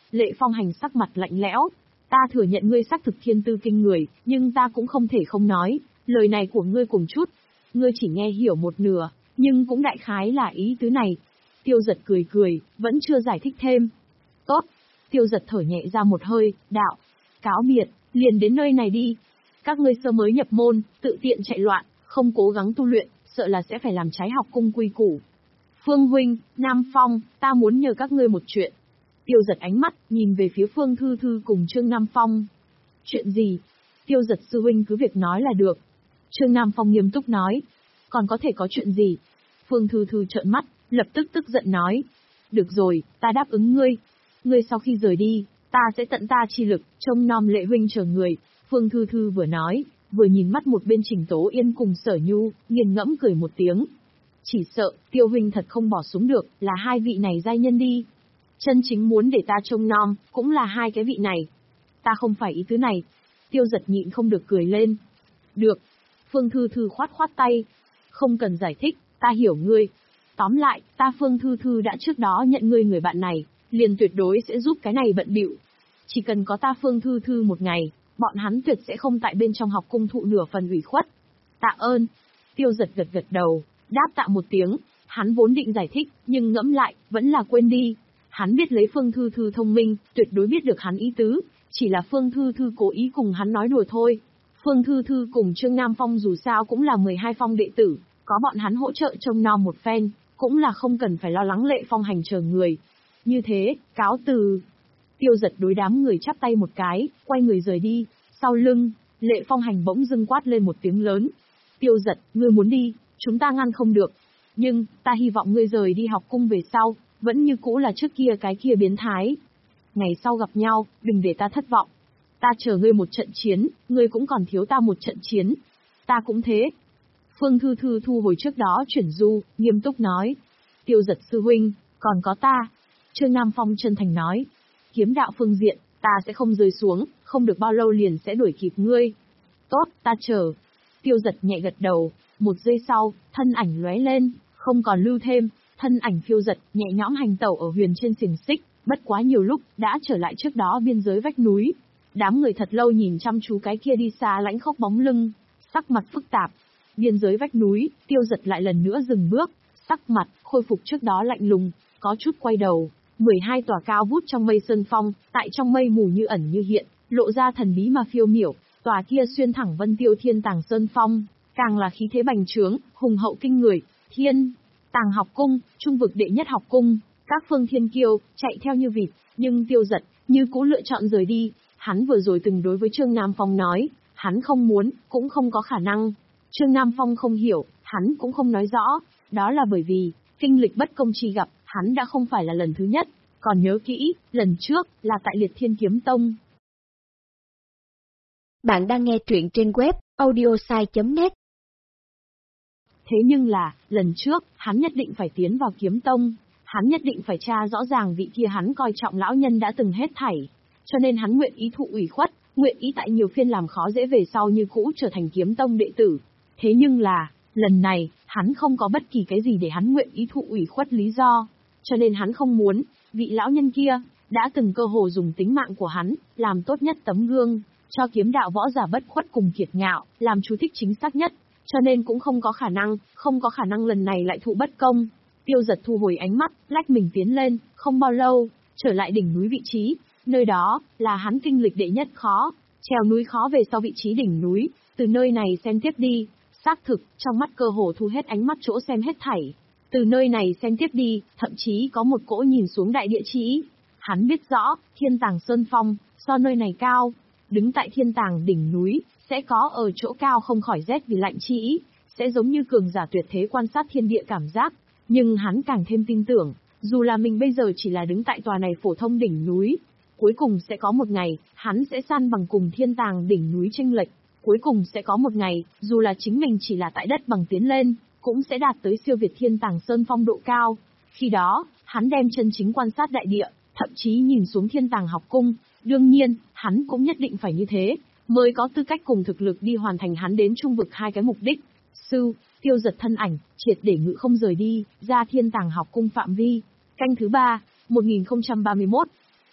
Lệ Phong Hành sắc mặt lạnh lẽo. Ta thừa nhận ngươi xác thực thiên tư kinh người, nhưng ta cũng không thể không nói, lời này của ngươi cùng chút. Ngươi chỉ nghe hiểu một nửa, nhưng cũng đại khái là ý tứ này. Tiêu Giật cười cười, vẫn chưa giải thích thêm. Tốt. Tiêu Giật thở nhẹ ra một hơi, đạo. Cáo biệt, liền đến nơi này đi. Các ngươi sơ mới nhập môn, tự tiện chạy loạn, không cố gắng tu luyện, sợ là sẽ phải làm trái học cung quy củ. Phương huynh, Nam Phong, ta muốn nhờ các ngươi một chuyện. Tiêu Giật ánh mắt, nhìn về phía Phương Thư Thư cùng Trương Nam Phong. Chuyện gì? Tiêu Giật sư huynh cứ việc nói là được. Trương Nam Phong nghiêm túc nói. Còn có thể có chuyện gì? Phương Thư Thư trợn mắt, lập tức tức giận nói. Được rồi, ta đáp ứng ngươi. Ngươi sau khi rời đi, ta sẽ tận ta chi lực, trông nom Lệ huynh chờ người. Phương Thư Thư vừa nói, vừa nhìn mắt một bên Trình Tố Yên cùng Sở Nhu, nghiền ngẫm cười một tiếng. Chỉ sợ, Tiêu huynh thật không bỏ xuống được, là hai vị này giai nhân đi. Chân chính muốn để ta trông nom, cũng là hai cái vị này. Ta không phải ý tứ này. Tiêu Giật nhịn không được cười lên. Được. Phương Thư Thư khoát khoát tay. Không cần giải thích, ta hiểu ngươi. Tóm lại, ta Phương Thư Thư đã trước đó nhận ngươi người bạn này, liền tuyệt đối sẽ giúp cái này bận bịu. Chỉ cần có ta Phương Thư Thư một ngày, bọn hắn tuyệt sẽ không tại bên trong học cung thụ nửa phần ủy khuất. Tạ ơn. Tiêu Giật gật gật đầu, đáp tạ một tiếng. Hắn vốn định giải thích, nhưng ngẫm lại, vẫn là quên đi. Hắn biết lấy Phương Thư Thư thông minh, tuyệt đối biết được hắn ý tứ, chỉ là Phương Thư Thư cố ý cùng hắn nói đùa thôi. Phương Thư Thư cùng Trương Nam Phong dù sao cũng là mười hai phong đệ tử, có bọn hắn hỗ trợ trông nom một phen, cũng là không cần phải lo lắng Lệ Phong Hành chờ người. Như thế, cáo từ. Tiêu Giật đối đám người chắp tay một cái, quay người rời đi, sau lưng, Lệ Phong Hành bỗng dưng quát lên một tiếng lớn. Tiêu Giật, ngươi muốn đi, chúng ta ngăn không được. Nhưng, ta hy vọng ngươi rời đi học cung về sau, vẫn như cũ là trước kia cái kia biến thái. Ngày sau gặp nhau, đừng để ta thất vọng. Ta chờ ngươi một trận chiến, ngươi cũng còn thiếu ta một trận chiến. Ta cũng thế. Phương Thư Thư thu hồi trước đó chuyển du, nghiêm túc nói. Tiêu Giật sư huynh, còn có ta. Trương Nam Phong chân thành nói. Kiếm đạo phương diện, ta sẽ không rơi xuống, không được bao lâu liền sẽ đuổi kịp ngươi. Tốt, ta chờ. Tiêu Giật nhẹ gật đầu, một giây sau, thân ảnh lóe lên, không còn lưu thêm. Thân ảnh phiêu giật, nhẹ nhõm hành tẩu ở huyền trên xiềng xích, bất quá nhiều lúc, đã trở lại trước đó biên giới vách núi. Đám người thật lâu nhìn chăm chú cái kia đi xa lãnh khốc bóng lưng, sắc mặt phức tạp. Biên giới vách núi, Tiêu Giật lại lần nữa dừng bước, sắc mặt, khôi phục trước đó lạnh lùng, có chút quay đầu. mười hai tòa cao vút trong mây sơn phong, tại trong mây mù như ẩn như hiện, lộ ra thần bí mà phiêu miểu. Tòa kia xuyên thẳng Vân Tiêu Thiên Tàng Sơn Phong, càng là khí thế bành trướng, hùng hậu kinh người. Thiên Tàng học cung, trung vực đệ nhất học cung, các phương thiên kiêu, chạy theo như vịt, nhưng Tiêu Giật, như cũ lựa chọn rời đi. Hắn vừa rồi từng đối với Trương Nam Phong nói, hắn không muốn, cũng không có khả năng. Trương Nam Phong không hiểu, hắn cũng không nói rõ, đó là bởi vì, kinh lịch bất công chi gặp, hắn đã không phải là lần thứ nhất, còn nhớ kỹ, lần trước, là tại Liệt Thiên Kiếm Tông. Bạn đang nghe truyện trên web, audiosai chấm net. Thế nhưng là, lần trước, hắn nhất định phải tiến vào kiếm tông, hắn nhất định phải tra rõ ràng vị kia hắn coi trọng lão nhân đã từng hết thảy. Cho nên hắn nguyện ý thụ ủy khuất, nguyện ý tại nhiều phiên làm khó dễ về sau như cũ trở thành kiếm tông đệ tử. Thế nhưng là, lần này, hắn không có bất kỳ cái gì để hắn nguyện ý thụ ủy khuất lý do. Cho nên hắn không muốn, vị lão nhân kia, đã từng cơ hồ dùng tính mạng của hắn, làm tốt nhất tấm gương, cho kiếm đạo võ giả bất khuất cùng kiệt ngạo, làm chú thích chính xác nhất. Cho nên cũng không có khả năng, không có khả năng lần này lại thụ bất công. Tiêu Giật thu hồi ánh mắt, lách mình tiến lên, không bao lâu, trở lại đỉnh núi vị trí. Nơi đó, là hắn kinh lịch đệ nhất khó, trèo núi khó về sau vị trí đỉnh núi, từ nơi này xem tiếp đi, xác thực, trong mắt cơ hồ thu hết ánh mắt chỗ xem hết thảy. Từ nơi này xem tiếp đi, thậm chí có một cỗ nhìn xuống đại địa chỉ. Hắn biết rõ, Thiên Tàng Sơn Phong, do nơi này cao, đứng tại Thiên Tàng đỉnh núi, sẽ có ở chỗ cao không khỏi rét vì lạnh chi ý, sẽ giống như cường giả tuyệt thế quan sát thiên địa cảm giác. Nhưng hắn càng thêm tin tưởng, dù là mình bây giờ chỉ là đứng tại tòa này phổ thông đỉnh núi, cuối cùng sẽ có một ngày, hắn sẽ san bằng cùng Thiên Tàng đỉnh núi chênh lệch. Cuối cùng sẽ có một ngày, dù là chính mình chỉ là tại đất bằng tiến lên, cũng sẽ đạt tới siêu việt Thiên Tàng Sơn Phong độ cao. Khi đó, hắn đem chân chính quan sát đại địa, thậm chí nhìn xuống Thiên Tàng học cung. Đương nhiên, hắn cũng nhất định phải như thế, mới có tư cách cùng thực lực đi hoàn thành hắn đến trung vực hai cái mục đích. Sư, Tiêu Giật thân ảnh, triệt để ngự không rời đi, ra Thiên Tàng học cung phạm vi. Canh thứ ba, một nghìn không trăm ba mươi mốt.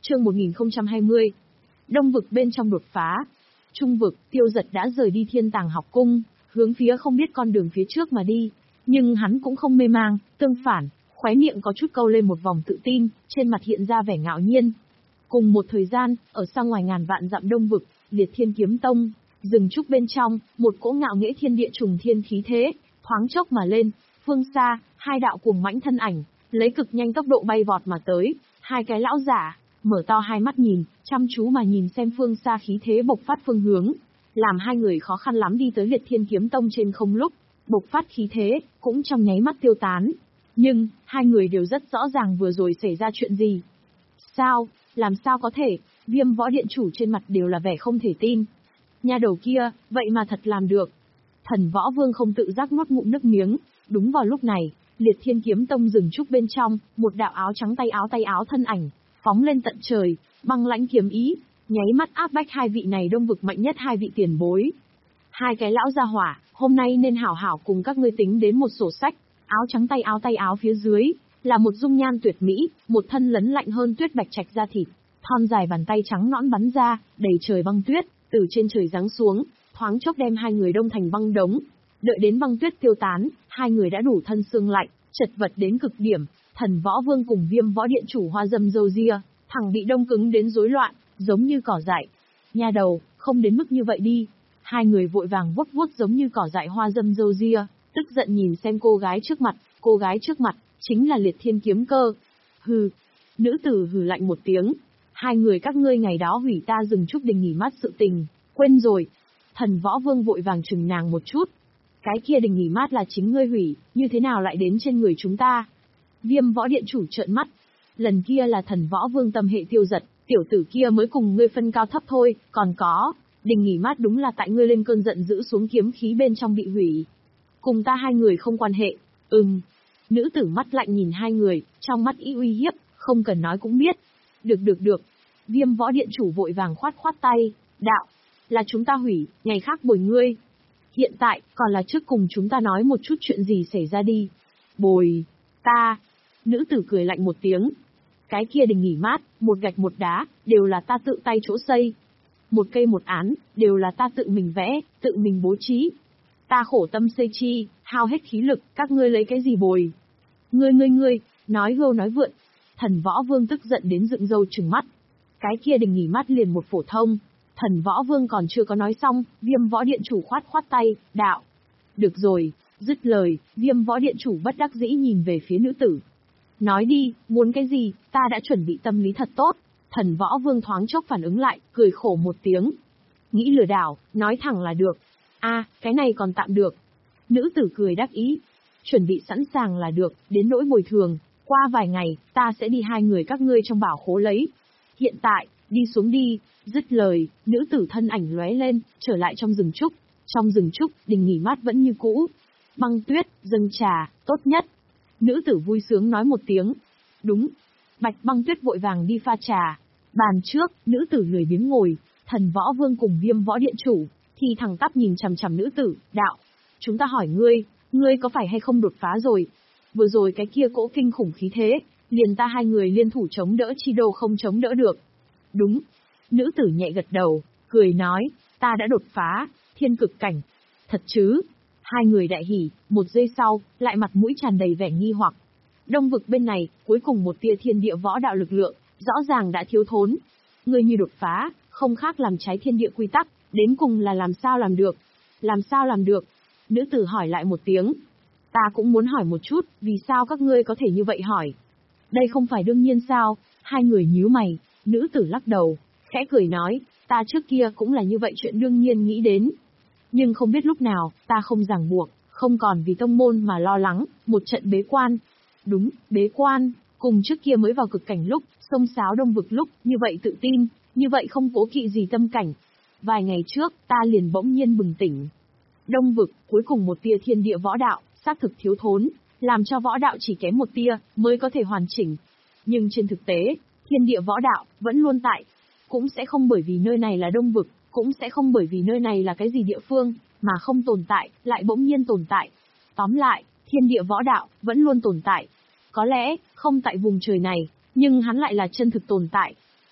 Chương một nghìn không trăm hai mươi. Đông vực bên trong đột phá. Trung vực, Tiêu Dật đã rời đi Thiên Tàng học cung, hướng phía không biết con đường phía trước mà đi. Nhưng hắn cũng không mê mang, tương phản, khóe miệng có chút câu lên một vòng tự tin, trên mặt hiện ra vẻ ngạo nhiên. Cùng một thời gian, ở xa ngoài ngàn vạn dặm Đông vực, Liệt Thiên Kiếm Tông, rừng trúc bên trong, một cỗ ngạo nghễ thiên địa trùng thiên khí thế, thoáng chốc mà lên, phương xa, hai đạo cuồng mãnh thân ảnh, lấy cực nhanh tốc độ bay vọt mà tới, hai cái lão giả, mở to hai mắt nhìn, chăm chú mà nhìn xem phương xa khí thế bộc phát phương hướng, làm hai người khó khăn lắm đi tới Liệt Thiên Kiếm Tông trên không lúc, bộc phát khí thế, cũng trong nháy mắt tiêu tán. Nhưng, hai người đều rất rõ ràng vừa rồi xảy ra chuyện gì. Sao, làm sao có thể, Viêm Võ Điện chủ trên mặt đều là vẻ không thể tin. Nhà đầu kia, vậy mà thật làm được. Thần Võ Vương không tự giác nuốt ngụm nước miếng, đúng vào lúc này, Liệt Thiên Kiếm Tông rừng trúc bên trong, một đạo áo trắng tay áo tay áo thân ảnh, phóng lên tận trời, băng lãnh kiếm ý, nháy mắt áp bách hai vị này Đông vực mạnh nhất hai vị tiền bối. Hai cái lão gia hỏa, hôm nay nên hảo hảo cùng các ngươi tính đến một sổ sách. Áo trắng tay áo tay áo phía dưới, là một dung nhan tuyệt mỹ, một thân lấn lạnh hơn tuyết bạch trạch da thịt, thon dài bàn tay trắng nõn bắn ra, đầy trời băng tuyết, từ trên trời giáng xuống, thoáng chốc đem hai người đông thành băng đống. Đợi đến băng tuyết tiêu tán, hai người đã đủ thân xương lạnh, chật vật đến cực điểm. Thần Võ Vương cùng Viêm Võ Điện chủ hoa dâm râu ria, thẳng bị đông cứng đến rối loạn, giống như cỏ dại. Nha đầu, không đến mức như vậy đi. Hai người vội vàng vuốt vuốt giống như cỏ dại hoa dâm râu ria, tức giận nhìn xem cô gái trước mặt, cô gái trước mặt, chính là Liệt Thiên Kiếm Cơ. Hừ, nữ tử hừ lạnh một tiếng, hai người các ngươi ngày đó hủy ta dừng trúc đình nghỉ mát sự tình, quên rồi. Thần Võ Vương vội vàng chừng nàng một chút. Cái kia đình nghỉ mát là chính ngươi hủy, như thế nào lại đến trên người chúng ta? Viêm Võ Điện chủ trợn mắt. Lần kia là Thần Võ Vương tâm hệ Tiêu Dật, tiểu tử kia mới cùng ngươi phân cao thấp thôi, còn có, đình nghỉ mát đúng là tại ngươi lên cơn giận dữ xuống kiếm khí bên trong bị hủy. Cùng ta hai người không quan hệ. Ừm. Nữ tử mắt lạnh nhìn hai người, trong mắt ý uy hiếp, không cần nói cũng biết. Được được được. Viêm Võ Điện chủ vội vàng khoát khoát tay, đạo, là chúng ta hủy, ngày khác bồi ngươi. Hiện tại, còn là trước cùng chúng ta nói một chút chuyện gì xảy ra đi. Bồi, ta. Nữ tử cười lạnh một tiếng. Cái kia đình nghỉ mát, một gạch một đá, đều là ta tự tay chỗ xây. Một cây một án, đều là ta tự mình vẽ, tự mình bố trí. Ta khổ tâm xây chi, hao hết khí lực, các ngươi lấy cái gì bồi? Ngươi ngươi ngươi, nói gâu nói vượn. Thần Võ Vương tức giận đến dựng râu trừng mắt. Cái kia đình nghỉ mát liền một phổ thông. Thần Võ Vương còn chưa có nói xong, Viêm Võ Điện chủ khoát khoát tay, đạo. Được rồi, dứt lời, Viêm Võ Điện chủ bất đắc dĩ nhìn về phía nữ tử. Nói đi, muốn cái gì, ta đã chuẩn bị tâm lý thật tốt. Thần Võ Vương thoáng chốc phản ứng lại, cười khổ một tiếng. Nghĩ lừa đảo, nói thẳng là được. A, à, cái này còn tạm được. Nữ tử cười đắc ý. Chuẩn bị sẵn sàng là được, đến nỗi bồi thường. Qua vài ngày, ta sẽ đi hai người các ngươi trong bảo khố lấy. Hiện tại, đi xuống đi. Dứt lời, nữ tử thân ảnh lóe lên, trở lại trong rừng trúc. Trong rừng trúc, đình nghỉ mát vẫn như cũ. Băng tuyết, dâng trà, tốt nhất. Nữ tử vui sướng nói một tiếng. Đúng. Bạch Băng Tuyết vội vàng đi pha trà. Bàn trước, nữ tử lười biếng ngồi. Thần Võ Vương cùng Viêm Võ Điện chủ thì thẳng tắp nhìn chằm chằm nữ tử, đạo. Chúng ta hỏi ngươi, ngươi có phải hay không đột phá rồi? Vừa rồi cái kia cỗ kinh khủng khí thế, liền ta hai người liên thủ chống đỡ chi đô không chống đỡ được. Đúng. Nữ tử nhẹ gật đầu, cười nói, ta đã đột phá, thiên cực cảnh. Thật chứ? Hai người đại hỉ, một giây sau, lại mặt mũi tràn đầy vẻ nghi hoặc. Đông vực bên này, cuối cùng một tia thiên địa võ đạo lực lượng, rõ ràng đã thiếu thốn. Ngươi như đột phá, không khác làm trái thiên địa quy tắc, đến cùng là làm sao làm được? Làm sao làm được? Nữ tử hỏi lại một tiếng. Ta cũng muốn hỏi một chút, vì sao các ngươi có thể như vậy hỏi? Đây không phải đương nhiên sao? Hai người nhíu mày, nữ tử lắc đầu, khẽ cười nói, ta trước kia cũng là như vậy chuyện đương nhiên nghĩ đến. Nhưng không biết lúc nào, ta không ràng buộc, không còn vì tông môn mà lo lắng, một trận bế quan. Đúng, bế quan, cùng trước kia mới vào cực cảnh lúc, xông xáo đông vực lúc, như vậy tự tin, như vậy không cố kỵ gì tâm cảnh. Vài ngày trước, ta liền bỗng nhiên bừng tỉnh. Đông vực, cuối cùng một tia thiên địa võ đạo, xác thực thiếu thốn, làm cho võ đạo chỉ kém một tia, mới có thể hoàn chỉnh. Nhưng trên thực tế, thiên địa võ đạo, vẫn luôn tại. Cũng sẽ không bởi vì nơi này là đông vực, cũng sẽ không bởi vì nơi này là cái gì địa phương, mà không tồn tại, lại bỗng nhiên tồn tại. Tóm lại, thiên địa võ đạo, vẫn luôn tồn tại. Có lẽ, không tại vùng trời này, nhưng hắn lại là chân thực tồn tại.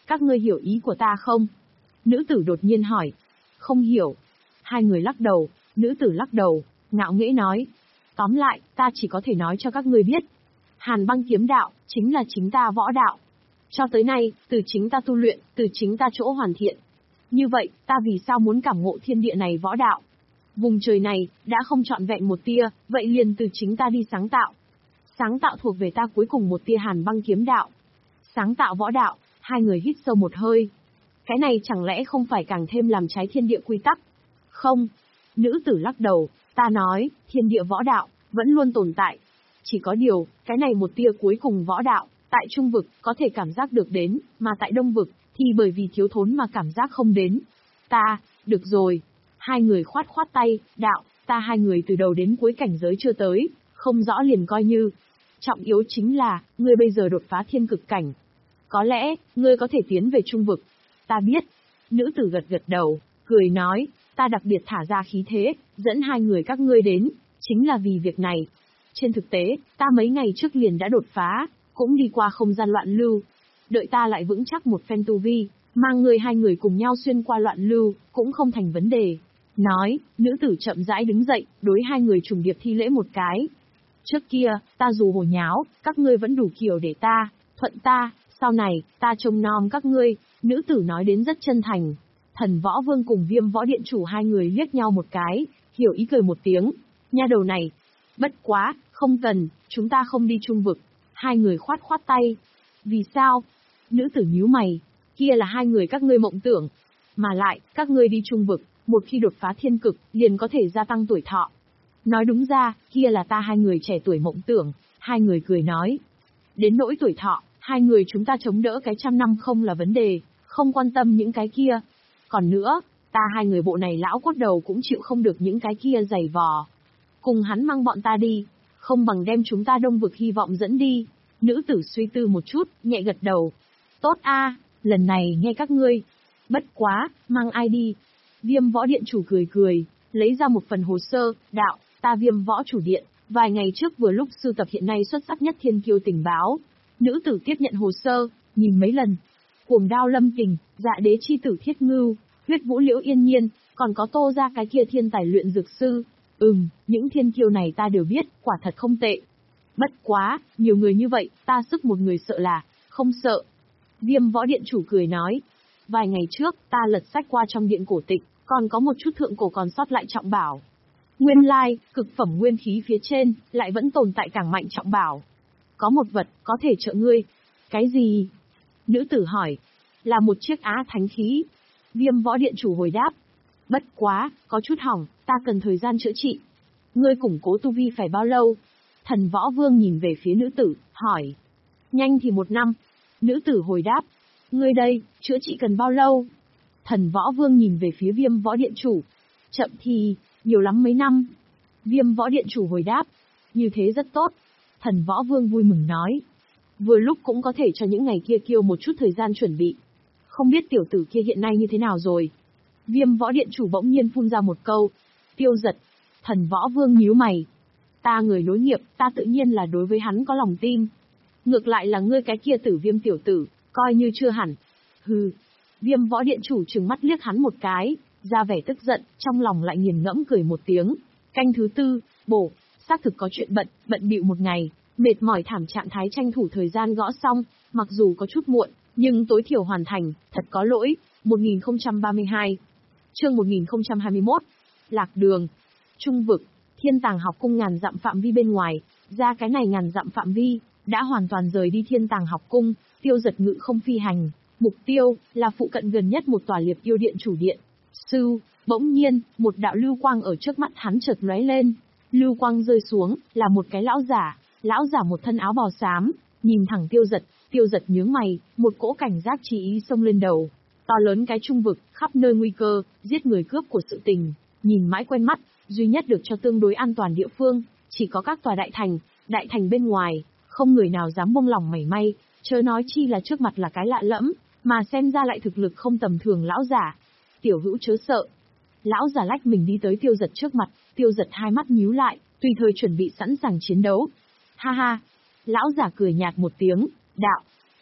Các ngươi hiểu ý của ta không? Nữ tử đột nhiên hỏi. Không hiểu. Hai người lắc đầu, nữ tử lắc đầu, ngạo nghễ nói. Tóm lại, ta chỉ có thể nói cho các ngươi biết. Hàn băng kiếm đạo, chính là chính ta võ đạo. Cho tới nay, từ chính ta tu luyện, từ chính ta chỗ hoàn thiện. Như vậy, ta vì sao muốn cảm ngộ thiên địa này võ đạo? Vùng trời này, đã không trọn vẹn một tia, vậy liền từ chính ta đi sáng tạo. Sáng tạo thuộc về ta cuối cùng một tia hàn băng kiếm đạo. Sáng tạo võ đạo, hai người hít sâu một hơi. Cái này chẳng lẽ không phải càng thêm làm trái thiên địa quy tắc? Không. Nữ tử lắc đầu, ta nói, thiên địa võ đạo, vẫn luôn tồn tại. Chỉ có điều, cái này một tia cuối cùng võ đạo, tại trung vực, có thể cảm giác được đến, mà tại đông vực, thì bởi vì thiếu thốn mà cảm giác không đến. Ta, được rồi. Hai người khoát khoát tay, đạo, ta hai người từ đầu đến cuối cảnh giới chưa tới, không rõ liền coi như. Trọng yếu chính là, ngươi bây giờ đột phá thiên cực cảnh. Có lẽ, ngươi có thể tiến về trung vực. Ta biết. Nữ tử gật gật đầu, cười nói, ta đặc biệt thả ra khí thế, dẫn hai người các ngươi đến, chính là vì việc này. Trên thực tế, ta mấy ngày trước liền đã đột phá, cũng đi qua không gian loạn lưu. Đợi ta lại vững chắc một phen tu vi, mang người hai người cùng nhau xuyên qua loạn lưu, cũng không thành vấn đề. Nói, nữ tử chậm rãi đứng dậy, đối hai người trùng điệp thi lễ một cái. Trước kia, ta dù hồ nháo, các ngươi vẫn đủ kiểu để ta, thuận ta, sau này, ta trông nom các ngươi, nữ tử nói đến rất chân thành. Thần Võ Vương cùng Viêm Võ Điện Chủ hai người liếc nhau một cái, hiểu ý cười một tiếng. Nha đầu này, bất quá, không cần, chúng ta không đi trung vực. Hai người khoát khoát tay. Vì sao? Nữ tử nhíu mày, kia là hai người các ngươi mộng tưởng. Mà lại, các ngươi đi trung vực, một khi đột phá thiên cực, liền có thể gia tăng tuổi thọ. Nói đúng ra, kia là ta hai người trẻ tuổi mộng tưởng, hai người cười nói. Đến nỗi tuổi thọ, hai người chúng ta chống đỡ cái trăm năm không là vấn đề, không quan tâm những cái kia. Còn nữa, ta hai người bộ này lão cốt đầu cũng chịu không được những cái kia giày vò. Cùng hắn mang bọn ta đi, không bằng đem chúng ta đông vực hy vọng dẫn đi. Nữ tử suy tư một chút, nhẹ gật đầu. Tốt a, lần này nghe các ngươi. Bất quá, mang ai đi? Viêm Võ Điện Chủ cười cười, lấy ra một phần hồ sơ, đạo, ta Viêm Võ Chủ Điện, vài ngày trước vừa lúc sưu tập hiện nay xuất sắc nhất thiên kiêu tình báo. Nữ tử tiếp nhận hồ sơ, nhìn mấy lần. Cuồng đao lâm kình, dạ đế chi tử thiết ngưu, huyết vũ liễu yên nhiên, còn có tô ra cái kia thiên tài luyện dược sư. Ừm, những thiên kiêu này ta đều biết, quả thật không tệ. Bất quá, nhiều người như vậy, ta sức một người sợ là, không sợ. Viêm Võ Điện Chủ cười nói. Vài ngày trước, ta lật sách qua trong điện cổ tịch, còn có một chút thượng cổ còn sót lại trọng bảo. Nguyên lai, cực phẩm nguyên khí phía trên, lại vẫn tồn tại càng mạnh trọng bảo. Có một vật, có thể trợ ngươi. Cái gì? Nữ tử hỏi. Là một chiếc á thánh khí. Viêm Võ Điện Chủ hồi đáp. Bất quá, có chút hỏng, ta cần thời gian chữa trị. Ngươi củng cố tu vi phải bao lâu? Thần Võ Vương nhìn về phía nữ tử, hỏi. Nhanh thì một năm. Nữ tử hồi đáp. Ngươi đây, chữa trị cần bao lâu? Thần Võ Vương nhìn về phía Viêm Võ Điện Chủ. Chậm thì, nhiều lắm mấy năm. Viêm Võ Điện Chủ hồi đáp. Như thế rất tốt. Thần Võ Vương vui mừng nói. Vừa lúc cũng có thể cho những ngày kia kêu một chút thời gian chuẩn bị. Không biết tiểu tử kia hiện nay như thế nào rồi? Viêm Võ Điện Chủ bỗng nhiên phun ra một câu. Tiêu Giật. Thần Võ Vương nhíu mày. Ta người nối nghiệp, ta tự nhiên là đối với hắn có lòng tin. Ngược lại là ngươi cái kia Tử Viêm tiểu tử, coi như chưa hẳn. Hừ. Viêm Võ Điện Chủ trừng mắt liếc hắn một cái, ra vẻ tức giận, trong lòng lại nghiền ngẫm cười một tiếng. Canh thứ tư, bổ, xác thực có chuyện bận, bận bịu một ngày, mệt mỏi thảm trạng thái tranh thủ thời gian gõ xong, mặc dù có chút muộn, nhưng tối thiểu hoàn thành, thật có lỗi. một nghìn không trăm ba mươi hai. Chương một nghìn không trăm hai mươi mốt. Lạc đường. Trung vực, Thiên Tàng Học Cung ngàn dặm phạm vi bên ngoài, ra cái này ngàn dặm phạm vi, đã hoàn toàn rời đi Thiên Tàng Học Cung, Tiêu Giật ngự không phi hành, mục tiêu là phụ cận gần nhất một tòa Liệp Yêu Điện chủ điện. Sư, bỗng nhiên, một đạo lưu quang ở trước mắt hắn chợt lóe lên. Lưu quang rơi xuống, là một cái lão giả, lão giả một thân áo bào xám, nhìn thẳng Tiêu Giật, Tiêu Giật nhướng mày, một cỗ cảnh giác chí ý xông lên đầu. To lớn cái trung vực, khắp nơi nguy cơ, giết người cướp của sự tình, nhìn mãi quen mắt, duy nhất được cho tương đối an toàn địa phương, chỉ có các tòa đại thành, đại thành bên ngoài, không người nào dám buông lỏng mảy may, chớ nói chi là trước mặt là cái lạ lẫm, mà xem ra lại thực lực không tầm thường lão giả. Tiểu hữu chớ sợ. Lão giả lách mình đi tới Tiêu Giật trước mặt, Tiêu Giật hai mắt nhíu lại, tùy thời chuẩn bị sẵn sàng chiến đấu. Ha ha. Lão giả cười nhạt một tiếng, đạo.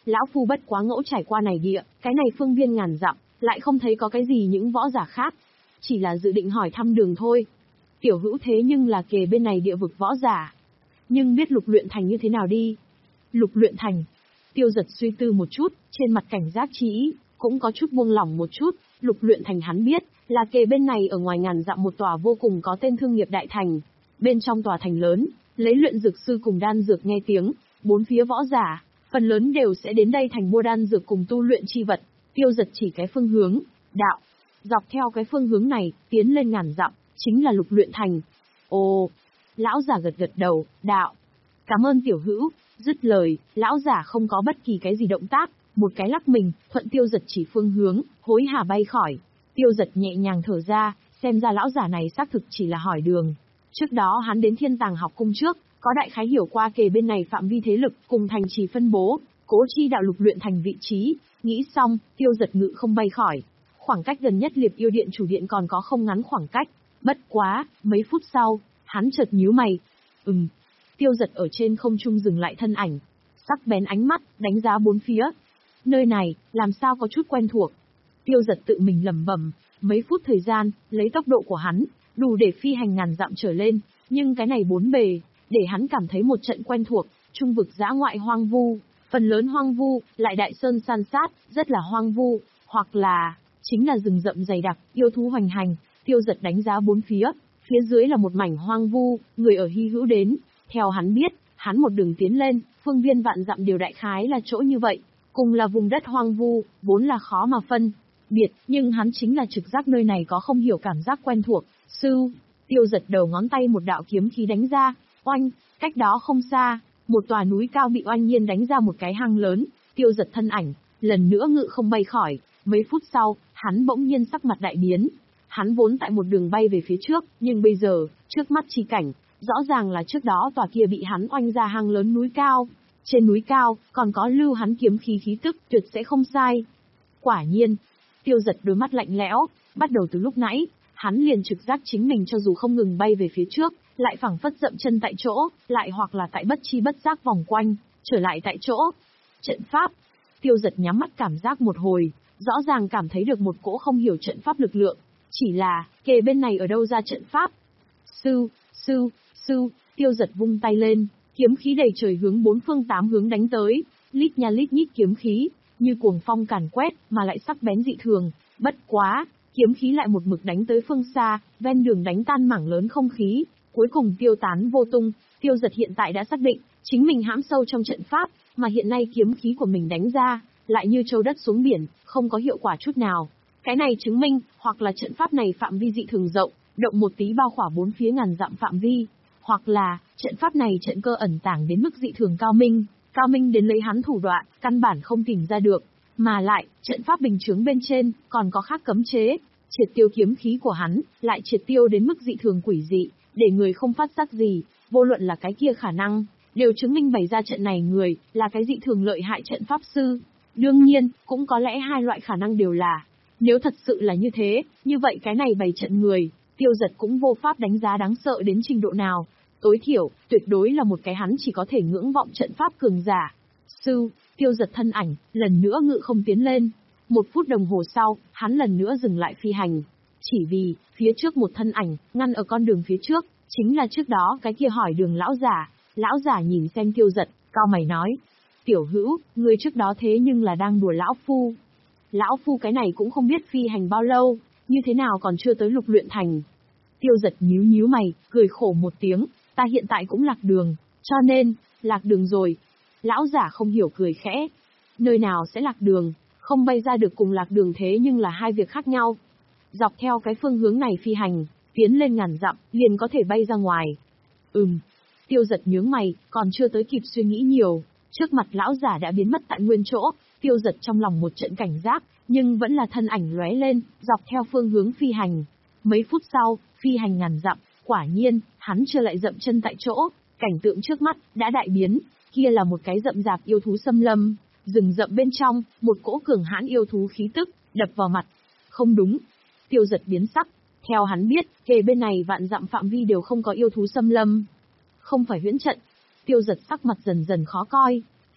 lão phu bất quá ngẫu trải qua này địa, cái này phương viên ngàn dặm, lại không thấy có cái gì những võ giả khác. Chỉ là dự định hỏi thăm đường thôi. Tiểu hữu thế nhưng là kề bên này địa vực võ giả. Nhưng biết Lục Luyện Thành như thế nào đi? Lục Luyện Thành. Tiêu Giật suy tư một chút, trên mặt cảnh giác chi ý, cũng có chút buông lỏng một chút. Lục Luyện Thành hắn biết, là kề bên này ở ngoài ngàn dặm một tòa vô cùng có tên thương nghiệp đại thành. Bên trong tòa thành lớn, lấy luyện dược sư cùng đan dược nghe tiếng, bốn phía võ giả, phần lớn đều sẽ đến đây thành mua đan dược cùng tu luyện chi vật. Tiêu Giật chỉ cái phương hướng, đạo. Dọc theo cái phương hướng này, tiến lên ngàn dặm, chính là Lục Luyện Thành. Ồ, lão giả gật gật đầu, đạo. Cảm ơn tiểu hữu, dứt lời, lão giả không có bất kỳ cái gì động tác, một cái lắc mình, thuận Tiêu Giật chỉ phương hướng, hối hả bay khỏi. Tiêu Giật nhẹ nhàng thở ra, xem ra lão giả này xác thực chỉ là hỏi đường. Trước đó hắn đến Thiên Tàng học cung trước, có đại khái hiểu qua kề bên này phạm vi thế lực cùng thành trì phân bố, cố chi đạo Lục Luyện Thành vị trí, nghĩ xong, Tiêu Giật ngự không bay khỏi. Khoảng cách gần nhất Liệp Yêu Điện chủ điện còn có không ngắn khoảng cách, bất quá, mấy phút sau, hắn chợt nhíu mày. Ừm. Tiêu Giật ở trên không trung dừng lại thân ảnh, sắc bén ánh mắt, đánh giá bốn phía. Nơi này, làm sao có chút quen thuộc. Tiêu Giật tự mình lẩm bẩm, mấy phút thời gian, lấy tốc độ của hắn, đủ để phi hành ngàn dặm trở lên, nhưng cái này bốn bề, để hắn cảm thấy một trận quen thuộc, trung vực dã ngoại hoang vu, phần lớn hoang vu, lại đại sơn san sát, rất là hoang vu, hoặc là, chính là rừng rậm dày đặc, yêu thú hoành hành. Tiêu Giật đánh giá bốn phía, phía dưới là một mảnh hoang vu, người ở hy hữu đến. Theo hắn biết, hắn một đường tiến lên, phương viên vạn dặm đều đại khái là chỗ như vậy, cùng là vùng đất hoang vu, vốn là khó mà phân biệt, nhưng hắn chính là trực giác nơi này có không hiểu cảm giác quen thuộc. Sư, Tiêu Giật đầu ngón tay một đạo kiếm khí đánh ra, oanh, cách đó không xa, một tòa núi cao bị oanh nhiên đánh ra một cái hang lớn. Tiêu Giật thân ảnh, lần nữa ngự không bay khỏi, mấy phút sau, hắn bỗng nhiên sắc mặt đại biến. Hắn vốn tại một đường bay về phía trước, nhưng bây giờ, trước mắt chi cảnh, rõ ràng là trước đó tòa kia bị hắn oanh ra hang lớn núi cao. Trên núi cao, còn có lưu hắn kiếm khí khí tức, tuyệt sẽ không sai. Quả nhiên, Tiêu Giật đôi mắt lạnh lẽo, bắt đầu từ lúc nãy, hắn liền trực giác chính mình cho dù không ngừng bay về phía trước, lại phẳng phất dậm chân tại chỗ, lại hoặc là tại bất chi bất giác vòng quanh, trở lại tại chỗ. Trận pháp. Tiêu Giật nhắm mắt cảm giác một hồi, rõ ràng cảm thấy được một cỗ không hiểu trận pháp lực lượng. Chỉ là, kề bên này ở đâu ra trận pháp? Sư, sư, sư, Tiêu Giật vung tay lên, kiếm khí đầy trời hướng bốn phương tám hướng đánh tới, lít nha lít nhít kiếm khí, như cuồng phong càn quét, mà lại sắc bén dị thường. Bất quá, kiếm khí lại một mực đánh tới phương xa, ven đường đánh tan mảng lớn không khí, cuối cùng tiêu tán vô tung. Tiêu Giật hiện tại đã xác định, chính mình hãm sâu trong trận pháp, mà hiện nay kiếm khí của mình đánh ra, lại như trâu đất xuống biển, không có hiệu quả chút nào. Cái này chứng minh, hoặc là trận pháp này phạm vi dị thường rộng, động một tí bao khỏa bốn phía ngàn dặm phạm vi, hoặc là, trận pháp này trận cơ ẩn tàng đến mức dị thường cao minh, cao minh đến lấy hắn thủ đoạn, căn bản không tìm ra được. Mà lại, trận pháp bình chướng bên trên, còn có khác cấm chế, triệt tiêu kiếm khí của hắn, lại triệt tiêu đến mức dị thường quỷ dị, để người không phát giác gì, vô luận là cái kia khả năng, đều chứng minh bày ra trận này người, là cái dị thường lợi hại trận pháp sư. Đương nhiên, cũng có lẽ hai loại khả năng đều là, nếu thật sự là như thế, như vậy cái này bày trận người, Tiêu Giật cũng vô pháp đánh giá đáng sợ đến trình độ nào. Tối thiểu, tuyệt đối là một cái hắn chỉ có thể ngưỡng vọng trận pháp cường giả. Sư, Tiêu Giật thân ảnh, lần nữa ngự không tiến lên. Một phút đồng hồ sau, hắn lần nữa dừng lại phi hành. Chỉ vì, phía trước một thân ảnh, ngăn ở con đường phía trước, chính là trước đó cái kia hỏi đường lão giả. Lão giả nhìn xem Tiêu Giật, cau mày nói. Tiểu hữu, người trước đó thế nhưng là đang đùa lão phu. Lão phu cái này cũng không biết phi hành bao lâu, như thế nào còn chưa tới Lục Luyện Thành. Tiêu Giật nhíu nhíu mày, cười khổ một tiếng, ta hiện tại cũng lạc đường, cho nên, lạc đường rồi. Lão giả không hiểu cười khẽ. Nơi nào sẽ lạc đường, không bay ra được cùng lạc đường thế nhưng là hai việc khác nhau. Dọc theo cái phương hướng này phi hành, tiến lên ngàn dặm, liền có thể bay ra ngoài. Ừm. Tiêu Giật nhướng mày, còn chưa tới kịp suy nghĩ nhiều, trước mặt lão giả đã biến mất tại nguyên chỗ. Tiêu Giật trong lòng một trận cảnh giác, nhưng vẫn là thân ảnh lóe lên, dọc theo phương hướng phi hành. Mấy phút sau, phi hành ngàn dặm, quả nhiên, hắn chưa lại dậm chân tại chỗ, cảnh tượng trước mắt đã đại biến, kia là một cái rậm rạp yêu thú xâm lâm, rừng rậm bên trong, một cỗ cường hãn yêu thú khí tức đập vào mặt. Không đúng. Tiêu Giật biến sắc, theo hắn biết, kề bên này vạn dặm phạm vi đều không có yêu thú xâm lâm. Không phải huyễn trận. Tiêu Giật sắc mặt dần dần khó coi.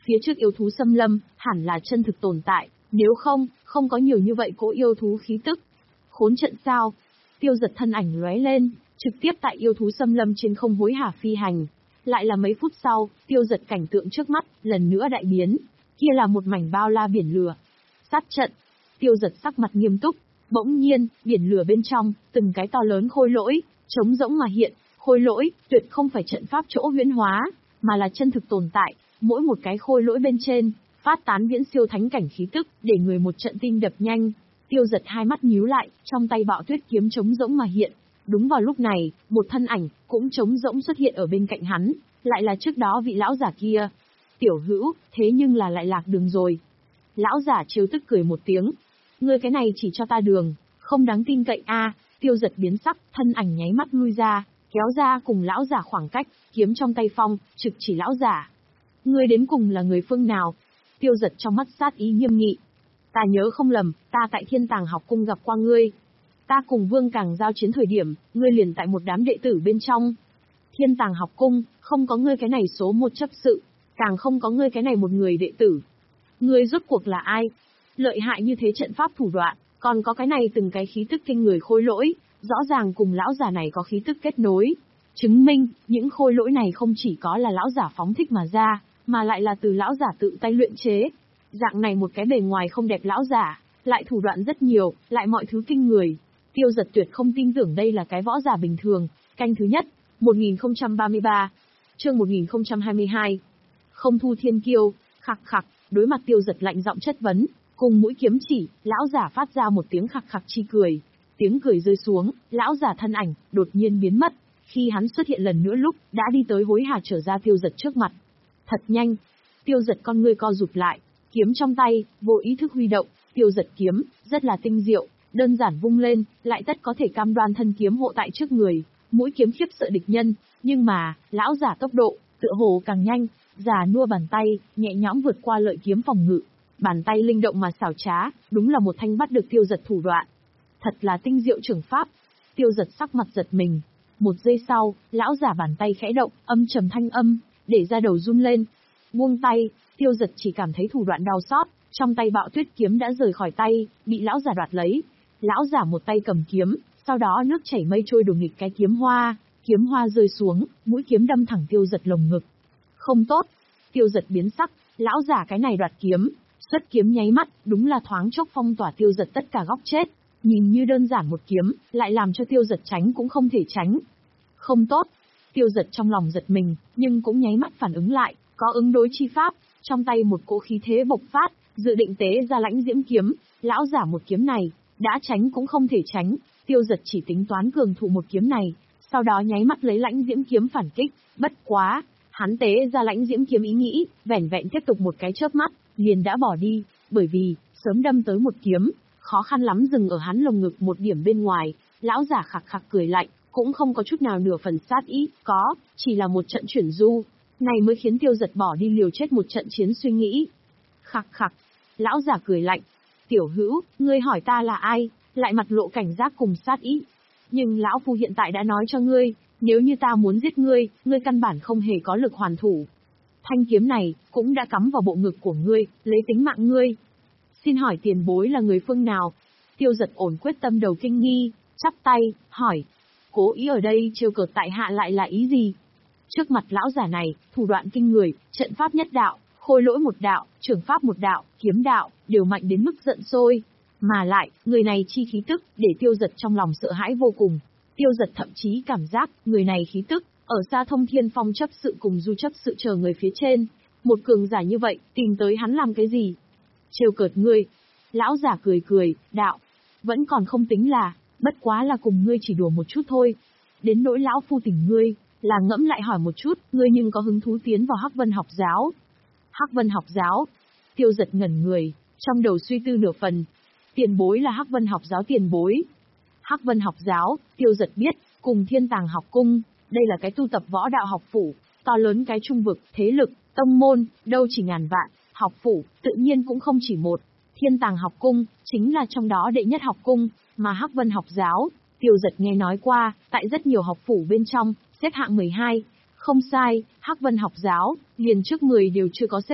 Phía trước yêu thú xâm lâm, hẳn là chân thực tồn tại, nếu không, không có nhiều như vậy cỗ yêu thú khí tức. Khốn trận sao? Tiêu Giật thân ảnh lóe lên, trực tiếp tại yêu thú xâm lâm trên không hối hả phi hành. Lại là mấy phút sau, Tiêu Giật cảnh tượng trước mắt, lần nữa đại biến. Kia là một mảnh bao la biển lửa. Sát trận. Tiêu Giật sắc mặt nghiêm túc. Bỗng nhiên, biển lửa bên trong, từng cái to lớn khôi lỗi, trống rỗng mà hiện. Khôi lỗi, tuyệt không phải trận pháp chỗ huyễn hóa, mà là chân thực tồn tại. Mỗi một cái khôi lỗi bên trên, phát tán viễn siêu thánh cảnh khí tức, để người một trận tim đập nhanh. Tiêu Giật hai mắt nhíu lại, trong tay bạo tuyết kiếm trống rỗng mà hiện. Đúng vào lúc này, một thân ảnh, cũng trống rỗng xuất hiện ở bên cạnh hắn, lại là trước đó vị lão giả kia. Tiểu Hữu, thế nhưng là lại lạc đường rồi. Lão giả trêu tức cười một tiếng. Ngươi cái này chỉ cho ta đường, không đáng tin cậy a. À, Tiêu Giật biến sắc, thân ảnh nháy mắt lui ra, kéo ra cùng lão giả khoảng cách, kiếm trong tay phong, trực chỉ lão giả. Ngươi đến cùng là người phương nào? Tiêu Giật trong mắt sát ý nghiêm nghị. Ta nhớ không lầm, ta tại Thiên Tàng học cung gặp qua ngươi. Ta cùng Vương Càng giao chiến thời điểm, ngươi liền tại một đám đệ tử bên trong. Thiên Tàng học cung, không có ngươi cái này số một chấp sự, càng không có ngươi cái này một người đệ tử. Ngươi rốt cuộc là ai? Lợi hại như thế trận pháp thủ đoạn, còn có cái này từng cái khí tức kinh người khôi lỗi, rõ ràng cùng lão giả này có khí tức kết nối. Chứng minh, những khôi lỗi này không chỉ có là lão giả phóng thích mà ra, mà lại là từ lão giả tự tay luyện chế. Dạng này một cái bề ngoài không đẹp lão giả, lại thủ đoạn rất nhiều, lại mọi thứ kinh người. Tiêu Giật tuyệt không tin tưởng đây là cái võ giả bình thường. Canh thứ nhất, một nghìn không trăm ba mươi ba, chương một nghìn không trăm hai mươi hai. Không thu thiên kiêu, khặc khặc, đối mặt Tiêu Giật lạnh giọng chất vấn, cùng mũi kiếm chỉ, lão giả phát ra một tiếng khặc khặc chi cười. Tiếng cười rơi xuống, lão giả thân ảnh, đột nhiên biến mất. Khi hắn xuất hiện lần nữa lúc, đã đi tới hối hả trở ra Tiêu Giật trước mặt. Thật nhanh. Tiêu Giật con ngươi co rụt lại, kiếm trong tay, vô ý thức huy động, Tiêu Giật kiếm, rất là tinh diệu, đơn giản vung lên, lại tất có thể cam đoan thân kiếm hộ tại trước người, mũi kiếm khiếp sợ địch nhân, nhưng mà, lão giả tốc độ, tựa hồ càng nhanh, già nua bàn tay, nhẹ nhõm vượt qua lợi kiếm phòng ngự, bàn tay linh động mà xảo trá, đúng là một thanh bắt được Tiêu Giật thủ đoạn. Thật là tinh diệu trưởng pháp. Tiêu Giật sắc mặt giật mình. Một giây sau, lão giả bàn tay khẽ động, âm trầm thanh âm, để ra đầu run lên. Buông tay, Tiêu Giật chỉ cảm thấy thủ đoạn đau xót, trong tay bạo tuyết kiếm đã rời khỏi tay, bị lão giả đoạt lấy. Lão giả một tay cầm kiếm, sau đó nước chảy mây trôi đổ nghịch cái kiếm hoa, kiếm hoa rơi xuống, mũi kiếm đâm thẳng Tiêu Giật lồng ngực. Không tốt. Tiêu Giật biến sắc, lão giả cái này đoạt kiếm, xuất kiếm nháy mắt, đúng là thoáng chốc phong tỏa Tiêu Giật tất cả góc chết. Nhìn như đơn giản một kiếm, lại làm cho Tiêu Giật tránh cũng không thể tránh. Không tốt. Tiêu Giật trong lòng giật mình, nhưng cũng nháy mắt phản ứng lại, có ứng đối chi pháp, trong tay một cỗ khí thế bộc phát, dự định tế ra lãnh diễm kiếm, lão giả một kiếm này, đã tránh cũng không thể tránh, Tiêu Giật chỉ tính toán cường thủ một kiếm này, sau đó nháy mắt lấy lãnh diễm kiếm phản kích, bất quá, hắn tế ra lãnh diễm kiếm ý nghĩ, vẻn vẹn tiếp tục một cái chớp mắt, liền đã bỏ đi, bởi vì, sớm đâm tới một kiếm, khó khăn lắm dừng ở hắn lồng ngực một điểm bên ngoài, lão giả khặc khặc cười lạnh, cũng không có chút nào nửa phần sát ý, có, chỉ là một trận chuyển du, này mới khiến Tiêu Giật bỏ đi liều chết một trận chiến suy nghĩ. Khặc khặc, lão giả cười lạnh, tiểu hữu, ngươi hỏi ta là ai, lại mặt lộ cảnh giác cùng sát ý. Nhưng lão phu hiện tại đã nói cho ngươi, nếu như ta muốn giết ngươi, ngươi căn bản không hề có lực hoàn thủ. Thanh kiếm này, cũng đã cắm vào bộ ngực của ngươi, lấy tính mạng ngươi. Xin hỏi tiền bối là người phương nào? Tiêu Giật ổn quyết tâm đầu kinh nghi, chắp tay, hỏi. Cố ý ở đây trêu cợt tại hạ lại là ý gì? Trước mặt lão giả này, thủ đoạn kinh người, trận pháp nhất đạo, khôi lỗi một đạo, trưởng pháp một đạo, kiếm đạo, đều mạnh đến mức giận sôi. Mà lại, người này chi khí tức, để Tiêu Giật trong lòng sợ hãi vô cùng. Tiêu Giật thậm chí cảm giác, người này khí tức, ở xa Thông Thiên Phong chấp sự cùng Du chấp sự chờ người phía trên. Một cường giả như vậy, tìm tới hắn làm cái gì? Trêu cợt ngươi. Lão giả cười cười, đạo. Vẫn còn không tính là, bất quá là cùng ngươi chỉ đùa một chút thôi. Đến nỗi lão phu tỉnh ngươi, là ngẫm lại hỏi một chút, ngươi nhưng có hứng thú tiến vào Hắc Vân học giáo. Hắc Vân học giáo. Tiêu Giật ngẩn người, trong đầu suy tư nửa phần. Tiền bối là Hắc Vân học giáo tiền bối. Hắc Vân học giáo, Tiêu Giật biết, cùng Thiên Tàng học cung, đây là cái tu tập võ đạo học phủ, to lớn cái trung vực, thế lực, tông môn, đâu chỉ ngàn vạn, học phủ, tự nhiên cũng không chỉ một. Thiên Tàng học cung, chính là trong đó đệ nhất học cung, mà Hắc Vân học giáo, Tiêu Giật nghe nói qua, tại rất nhiều học phủ bên trong, xếp hạng mười hai. Không sai, Hắc Vân học giáo, liền trước mười đều chưa có xếp hạng,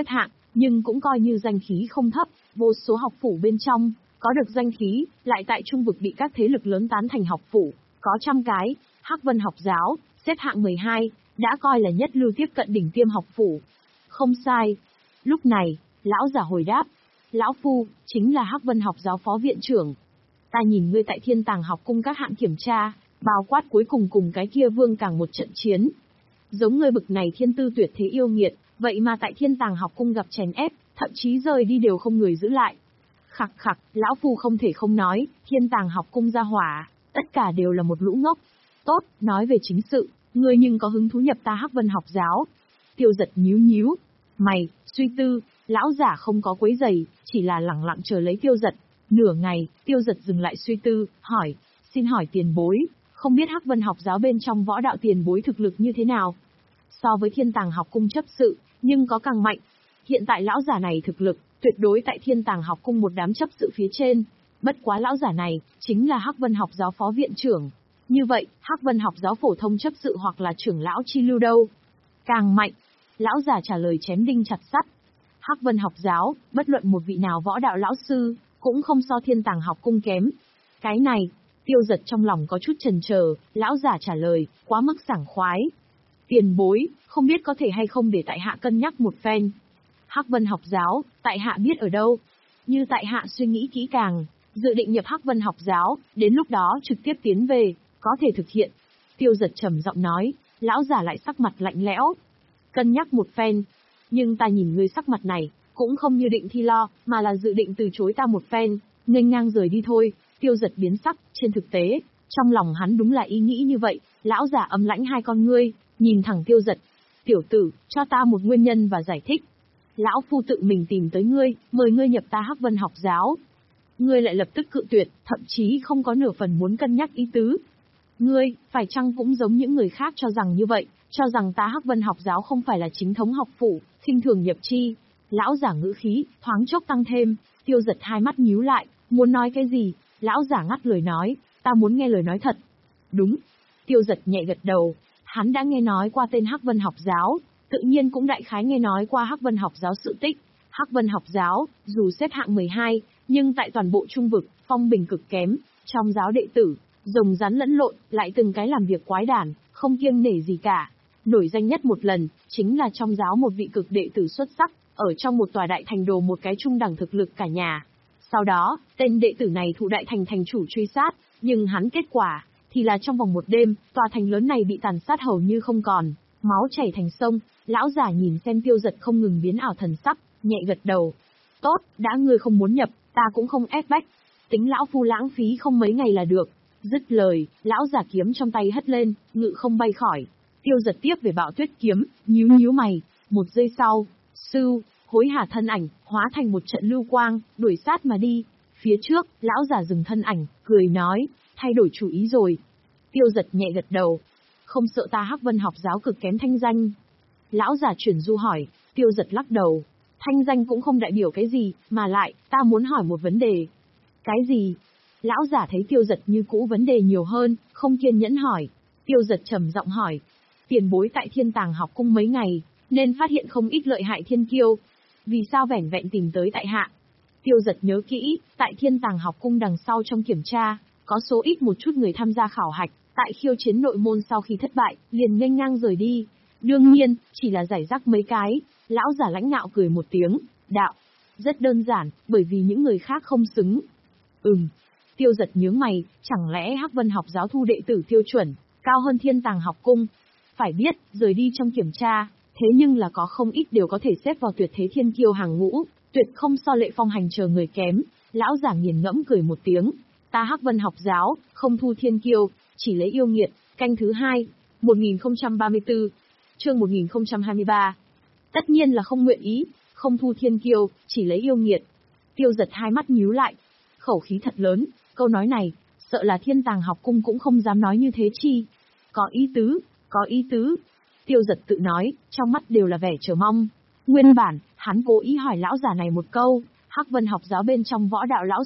nhưng cũng coi như danh khí không thấp, vô số học phủ bên trong, có được danh khí, lại tại trung vực bị các thế lực lớn tán thành học phủ, có trăm cái, Hắc Vân học giáo, xếp hạng mười hai, đã coi là nhất lưu tiếp cận đỉnh tiêm học phủ. Không sai. Lúc này, lão giả hồi đáp, lão phu, chính là Hắc Vân học giáo phó viện trưởng. Ta nhìn ngươi tại Thiên Tàng học cung các hạng kiểm tra, bao quát cuối cùng cùng cái kia Vương Càng một trận chiến. Giống ngươi bực này thiên tư tuyệt thế yêu nghiệt, vậy mà tại Thiên Tàng học cung gặp chèn ép, thậm chí rời đi đều không người giữ lại. Khặc khặc, lão phu không thể không nói, Thiên Tàng học cung gia hỏa, tất cả đều là một lũ ngốc. Tốt, nói về chính sự, ngươi nhưng có hứng thú nhập ta Hắc Vân học giáo. Tiêu Giật nhíu nhíu mày, suy tư, lão giả không có quấy giày, chỉ là lẳng lặng chờ lấy Tiêu Giật. Nửa ngày, Tiêu Giật dừng lại suy tư, hỏi, xin hỏi tiền bối, không biết Hắc Vân học giáo bên trong võ đạo tiền bối thực lực như thế nào? So với Thiên Tàng học cung chấp sự, nhưng có càng mạnh. Hiện tại lão giả này thực lực, tuyệt đối tại Thiên Tàng học cung một đám chấp sự phía trên. Bất quá lão giả này, chính là Hắc Vân học giáo phó viện trưởng. Như vậy, Hắc Vân học giáo phổ thông chấp sự hoặc là trưởng lão chi lưu đâu? Càng mạnh. Lão giả trả lời chém đinh chặt sắt. Hắc Vân học giáo, bất luận một vị nào võ đạo lão sư, cũng không so Thiên Tàng học cung kém. Cái này, Tiêu Giật trong lòng có chút chần chờ, lão giả trả lời, quá mức sảng khoái. Tiền bối, không biết có thể hay không để tại hạ cân nhắc một phen. Hắc Vân học giáo, tại hạ biết ở đâu. Như tại hạ suy nghĩ kỹ càng, dự định nhập Hắc Vân học giáo, đến lúc đó trực tiếp tiến về, có thể thực hiện. Tiêu Giật trầm giọng nói, lão giả lại sắc mặt lạnh lẽo. Cân nhắc một phen, nhưng ta nhìn ngươi sắc mặt này, cũng không như định thi lo, mà là dự định từ chối ta một phen, nghênh ngang rời đi thôi. Tiêu Giật biến sắc, trên thực tế, trong lòng hắn đúng là ý nghĩ như vậy, lão giả âm lãnh hai con ngươi, nhìn thẳng Tiêu Giật. Tiểu tử, cho ta một nguyên nhân và giải thích. Lão phu tự mình tìm tới ngươi, mời ngươi nhập ta Hắc Vân học giáo. Ngươi lại lập tức cự tuyệt, thậm chí không có nửa phần muốn cân nhắc ý tứ. Ngươi, phải chăng cũng giống những người khác cho rằng như vậy, cho rằng ta Hắc Vân học giáo không phải là chính thống học phủ, khinh thường nhập chi. Lão giả ngữ khí, thoáng chốc tăng thêm, Tiêu Giật hai mắt nhíu lại, muốn nói cái gì, lão giả ngắt lời nói, ta muốn nghe lời nói thật. Đúng. Tiêu Giật nhẹ gật đầu, hắn đã nghe nói qua tên Hắc Vân học giáo, tự nhiên cũng đại khái nghe nói qua Hắc Vân học giáo sự tích. Hắc Vân học giáo, dù xếp hạng mười hai, nhưng tại toàn bộ trung vực, phong bình cực kém, trong giáo đệ tử, rồng rắn lẫn lộn, lại từng cái làm việc quái đản, không kiêng nể gì cả. Nổi danh nhất một lần, chính là trong giáo một vị cực đệ tử xuất sắc, ở trong một tòa đại thành đồ một cái trung đẳng thực lực cả nhà. Sau đó, tên đệ tử này thụ đại thành thành chủ truy sát, nhưng hắn kết quả, thì là trong vòng một đêm, tòa thành lớn này bị tàn sát hầu như không còn, máu chảy thành sông. Lão giả nhìn xem Tiêu Giật không ngừng biến ảo thần sắc, nhẹ gật đầu. Tốt, đã ngươi không muốn nhập, ta cũng không ép bách. Tính lão phu lãng phí không mấy ngày là được. Dứt lời, lão giả kiếm trong tay hất lên, ngự không bay khỏi. Tiêu Giật tiếp về Bạo Tuyết kiếm, nhíu nhíu mày, một giây sau, sưu, hối hả thân ảnh, hóa thành một trận lưu quang, đuổi sát mà đi. Phía trước, lão giả dừng thân ảnh, cười nói, thay đổi chủ ý rồi. Tiêu Giật nhẹ gật đầu, không sợ ta Hắc Vân học giáo cực kém thanh danh. Lão giả chuyển du hỏi, Tiêu Giật lắc đầu, thanh danh cũng không đại biểu cái gì, mà lại, ta muốn hỏi một vấn đề. Cái gì? Lão giả thấy Tiêu Giật như cũ vấn đề nhiều hơn, không kiên nhẫn hỏi. Tiêu Giật trầm giọng hỏi, tiền bối tại Thiên Tàng học cung mấy ngày, nên phát hiện không ít lợi hại thiên kiêu. Vì sao vẻn vẹn tìm tới tại hạ? Tiêu Giật nhớ kỹ, tại Thiên Tàng học cung đằng sau trong kiểm tra, có số ít một chút người tham gia khảo hạch, tại khiêu chiến nội môn sau khi thất bại, liền nghênh ngang rời đi. Đương nhiên, chỉ là giải rác mấy cái. Lão giả lãnh ngạo cười một tiếng, đạo. Rất đơn giản, bởi vì những người khác không xứng. Ừm. Tiêu Giật nhướng mày, chẳng lẽ Hắc Vân học giáo thu đệ tử tiêu chuẩn, cao hơn Thiên Tàng học cung? Phải biết, rời đi trong kiểm tra, thế nhưng là có không ít đều có thể xếp vào tuyệt thế thiên kiêu hàng ngũ, tuyệt không so Lệ Phong Hành chờ người kém. Lão giả nghiền ngẫm cười một tiếng, ta Hắc Vân học giáo, không thu thiên kiêu, chỉ lấy yêu nghiệt. Canh thứ hai, một nghìn không trăm ba mươi tư, chương một nghìn không trăm hai mươi ba. Tất nhiên là không nguyện ý, không thu thiên kiêu, chỉ lấy yêu nghiệt. Tiêu Giật hai mắt nhíu lại, khẩu khí thật lớn, câu nói này, sợ là Thiên Tàng học cung cũng không dám nói như thế chi. Có ý tứ, có ý tứ. Tiêu Giật tự nói, trong mắt đều là vẻ chờ mong. Nguyên bản, hắn cố ý hỏi lão giả này một câu, Hắc Vân học giáo bên trong võ đạo lão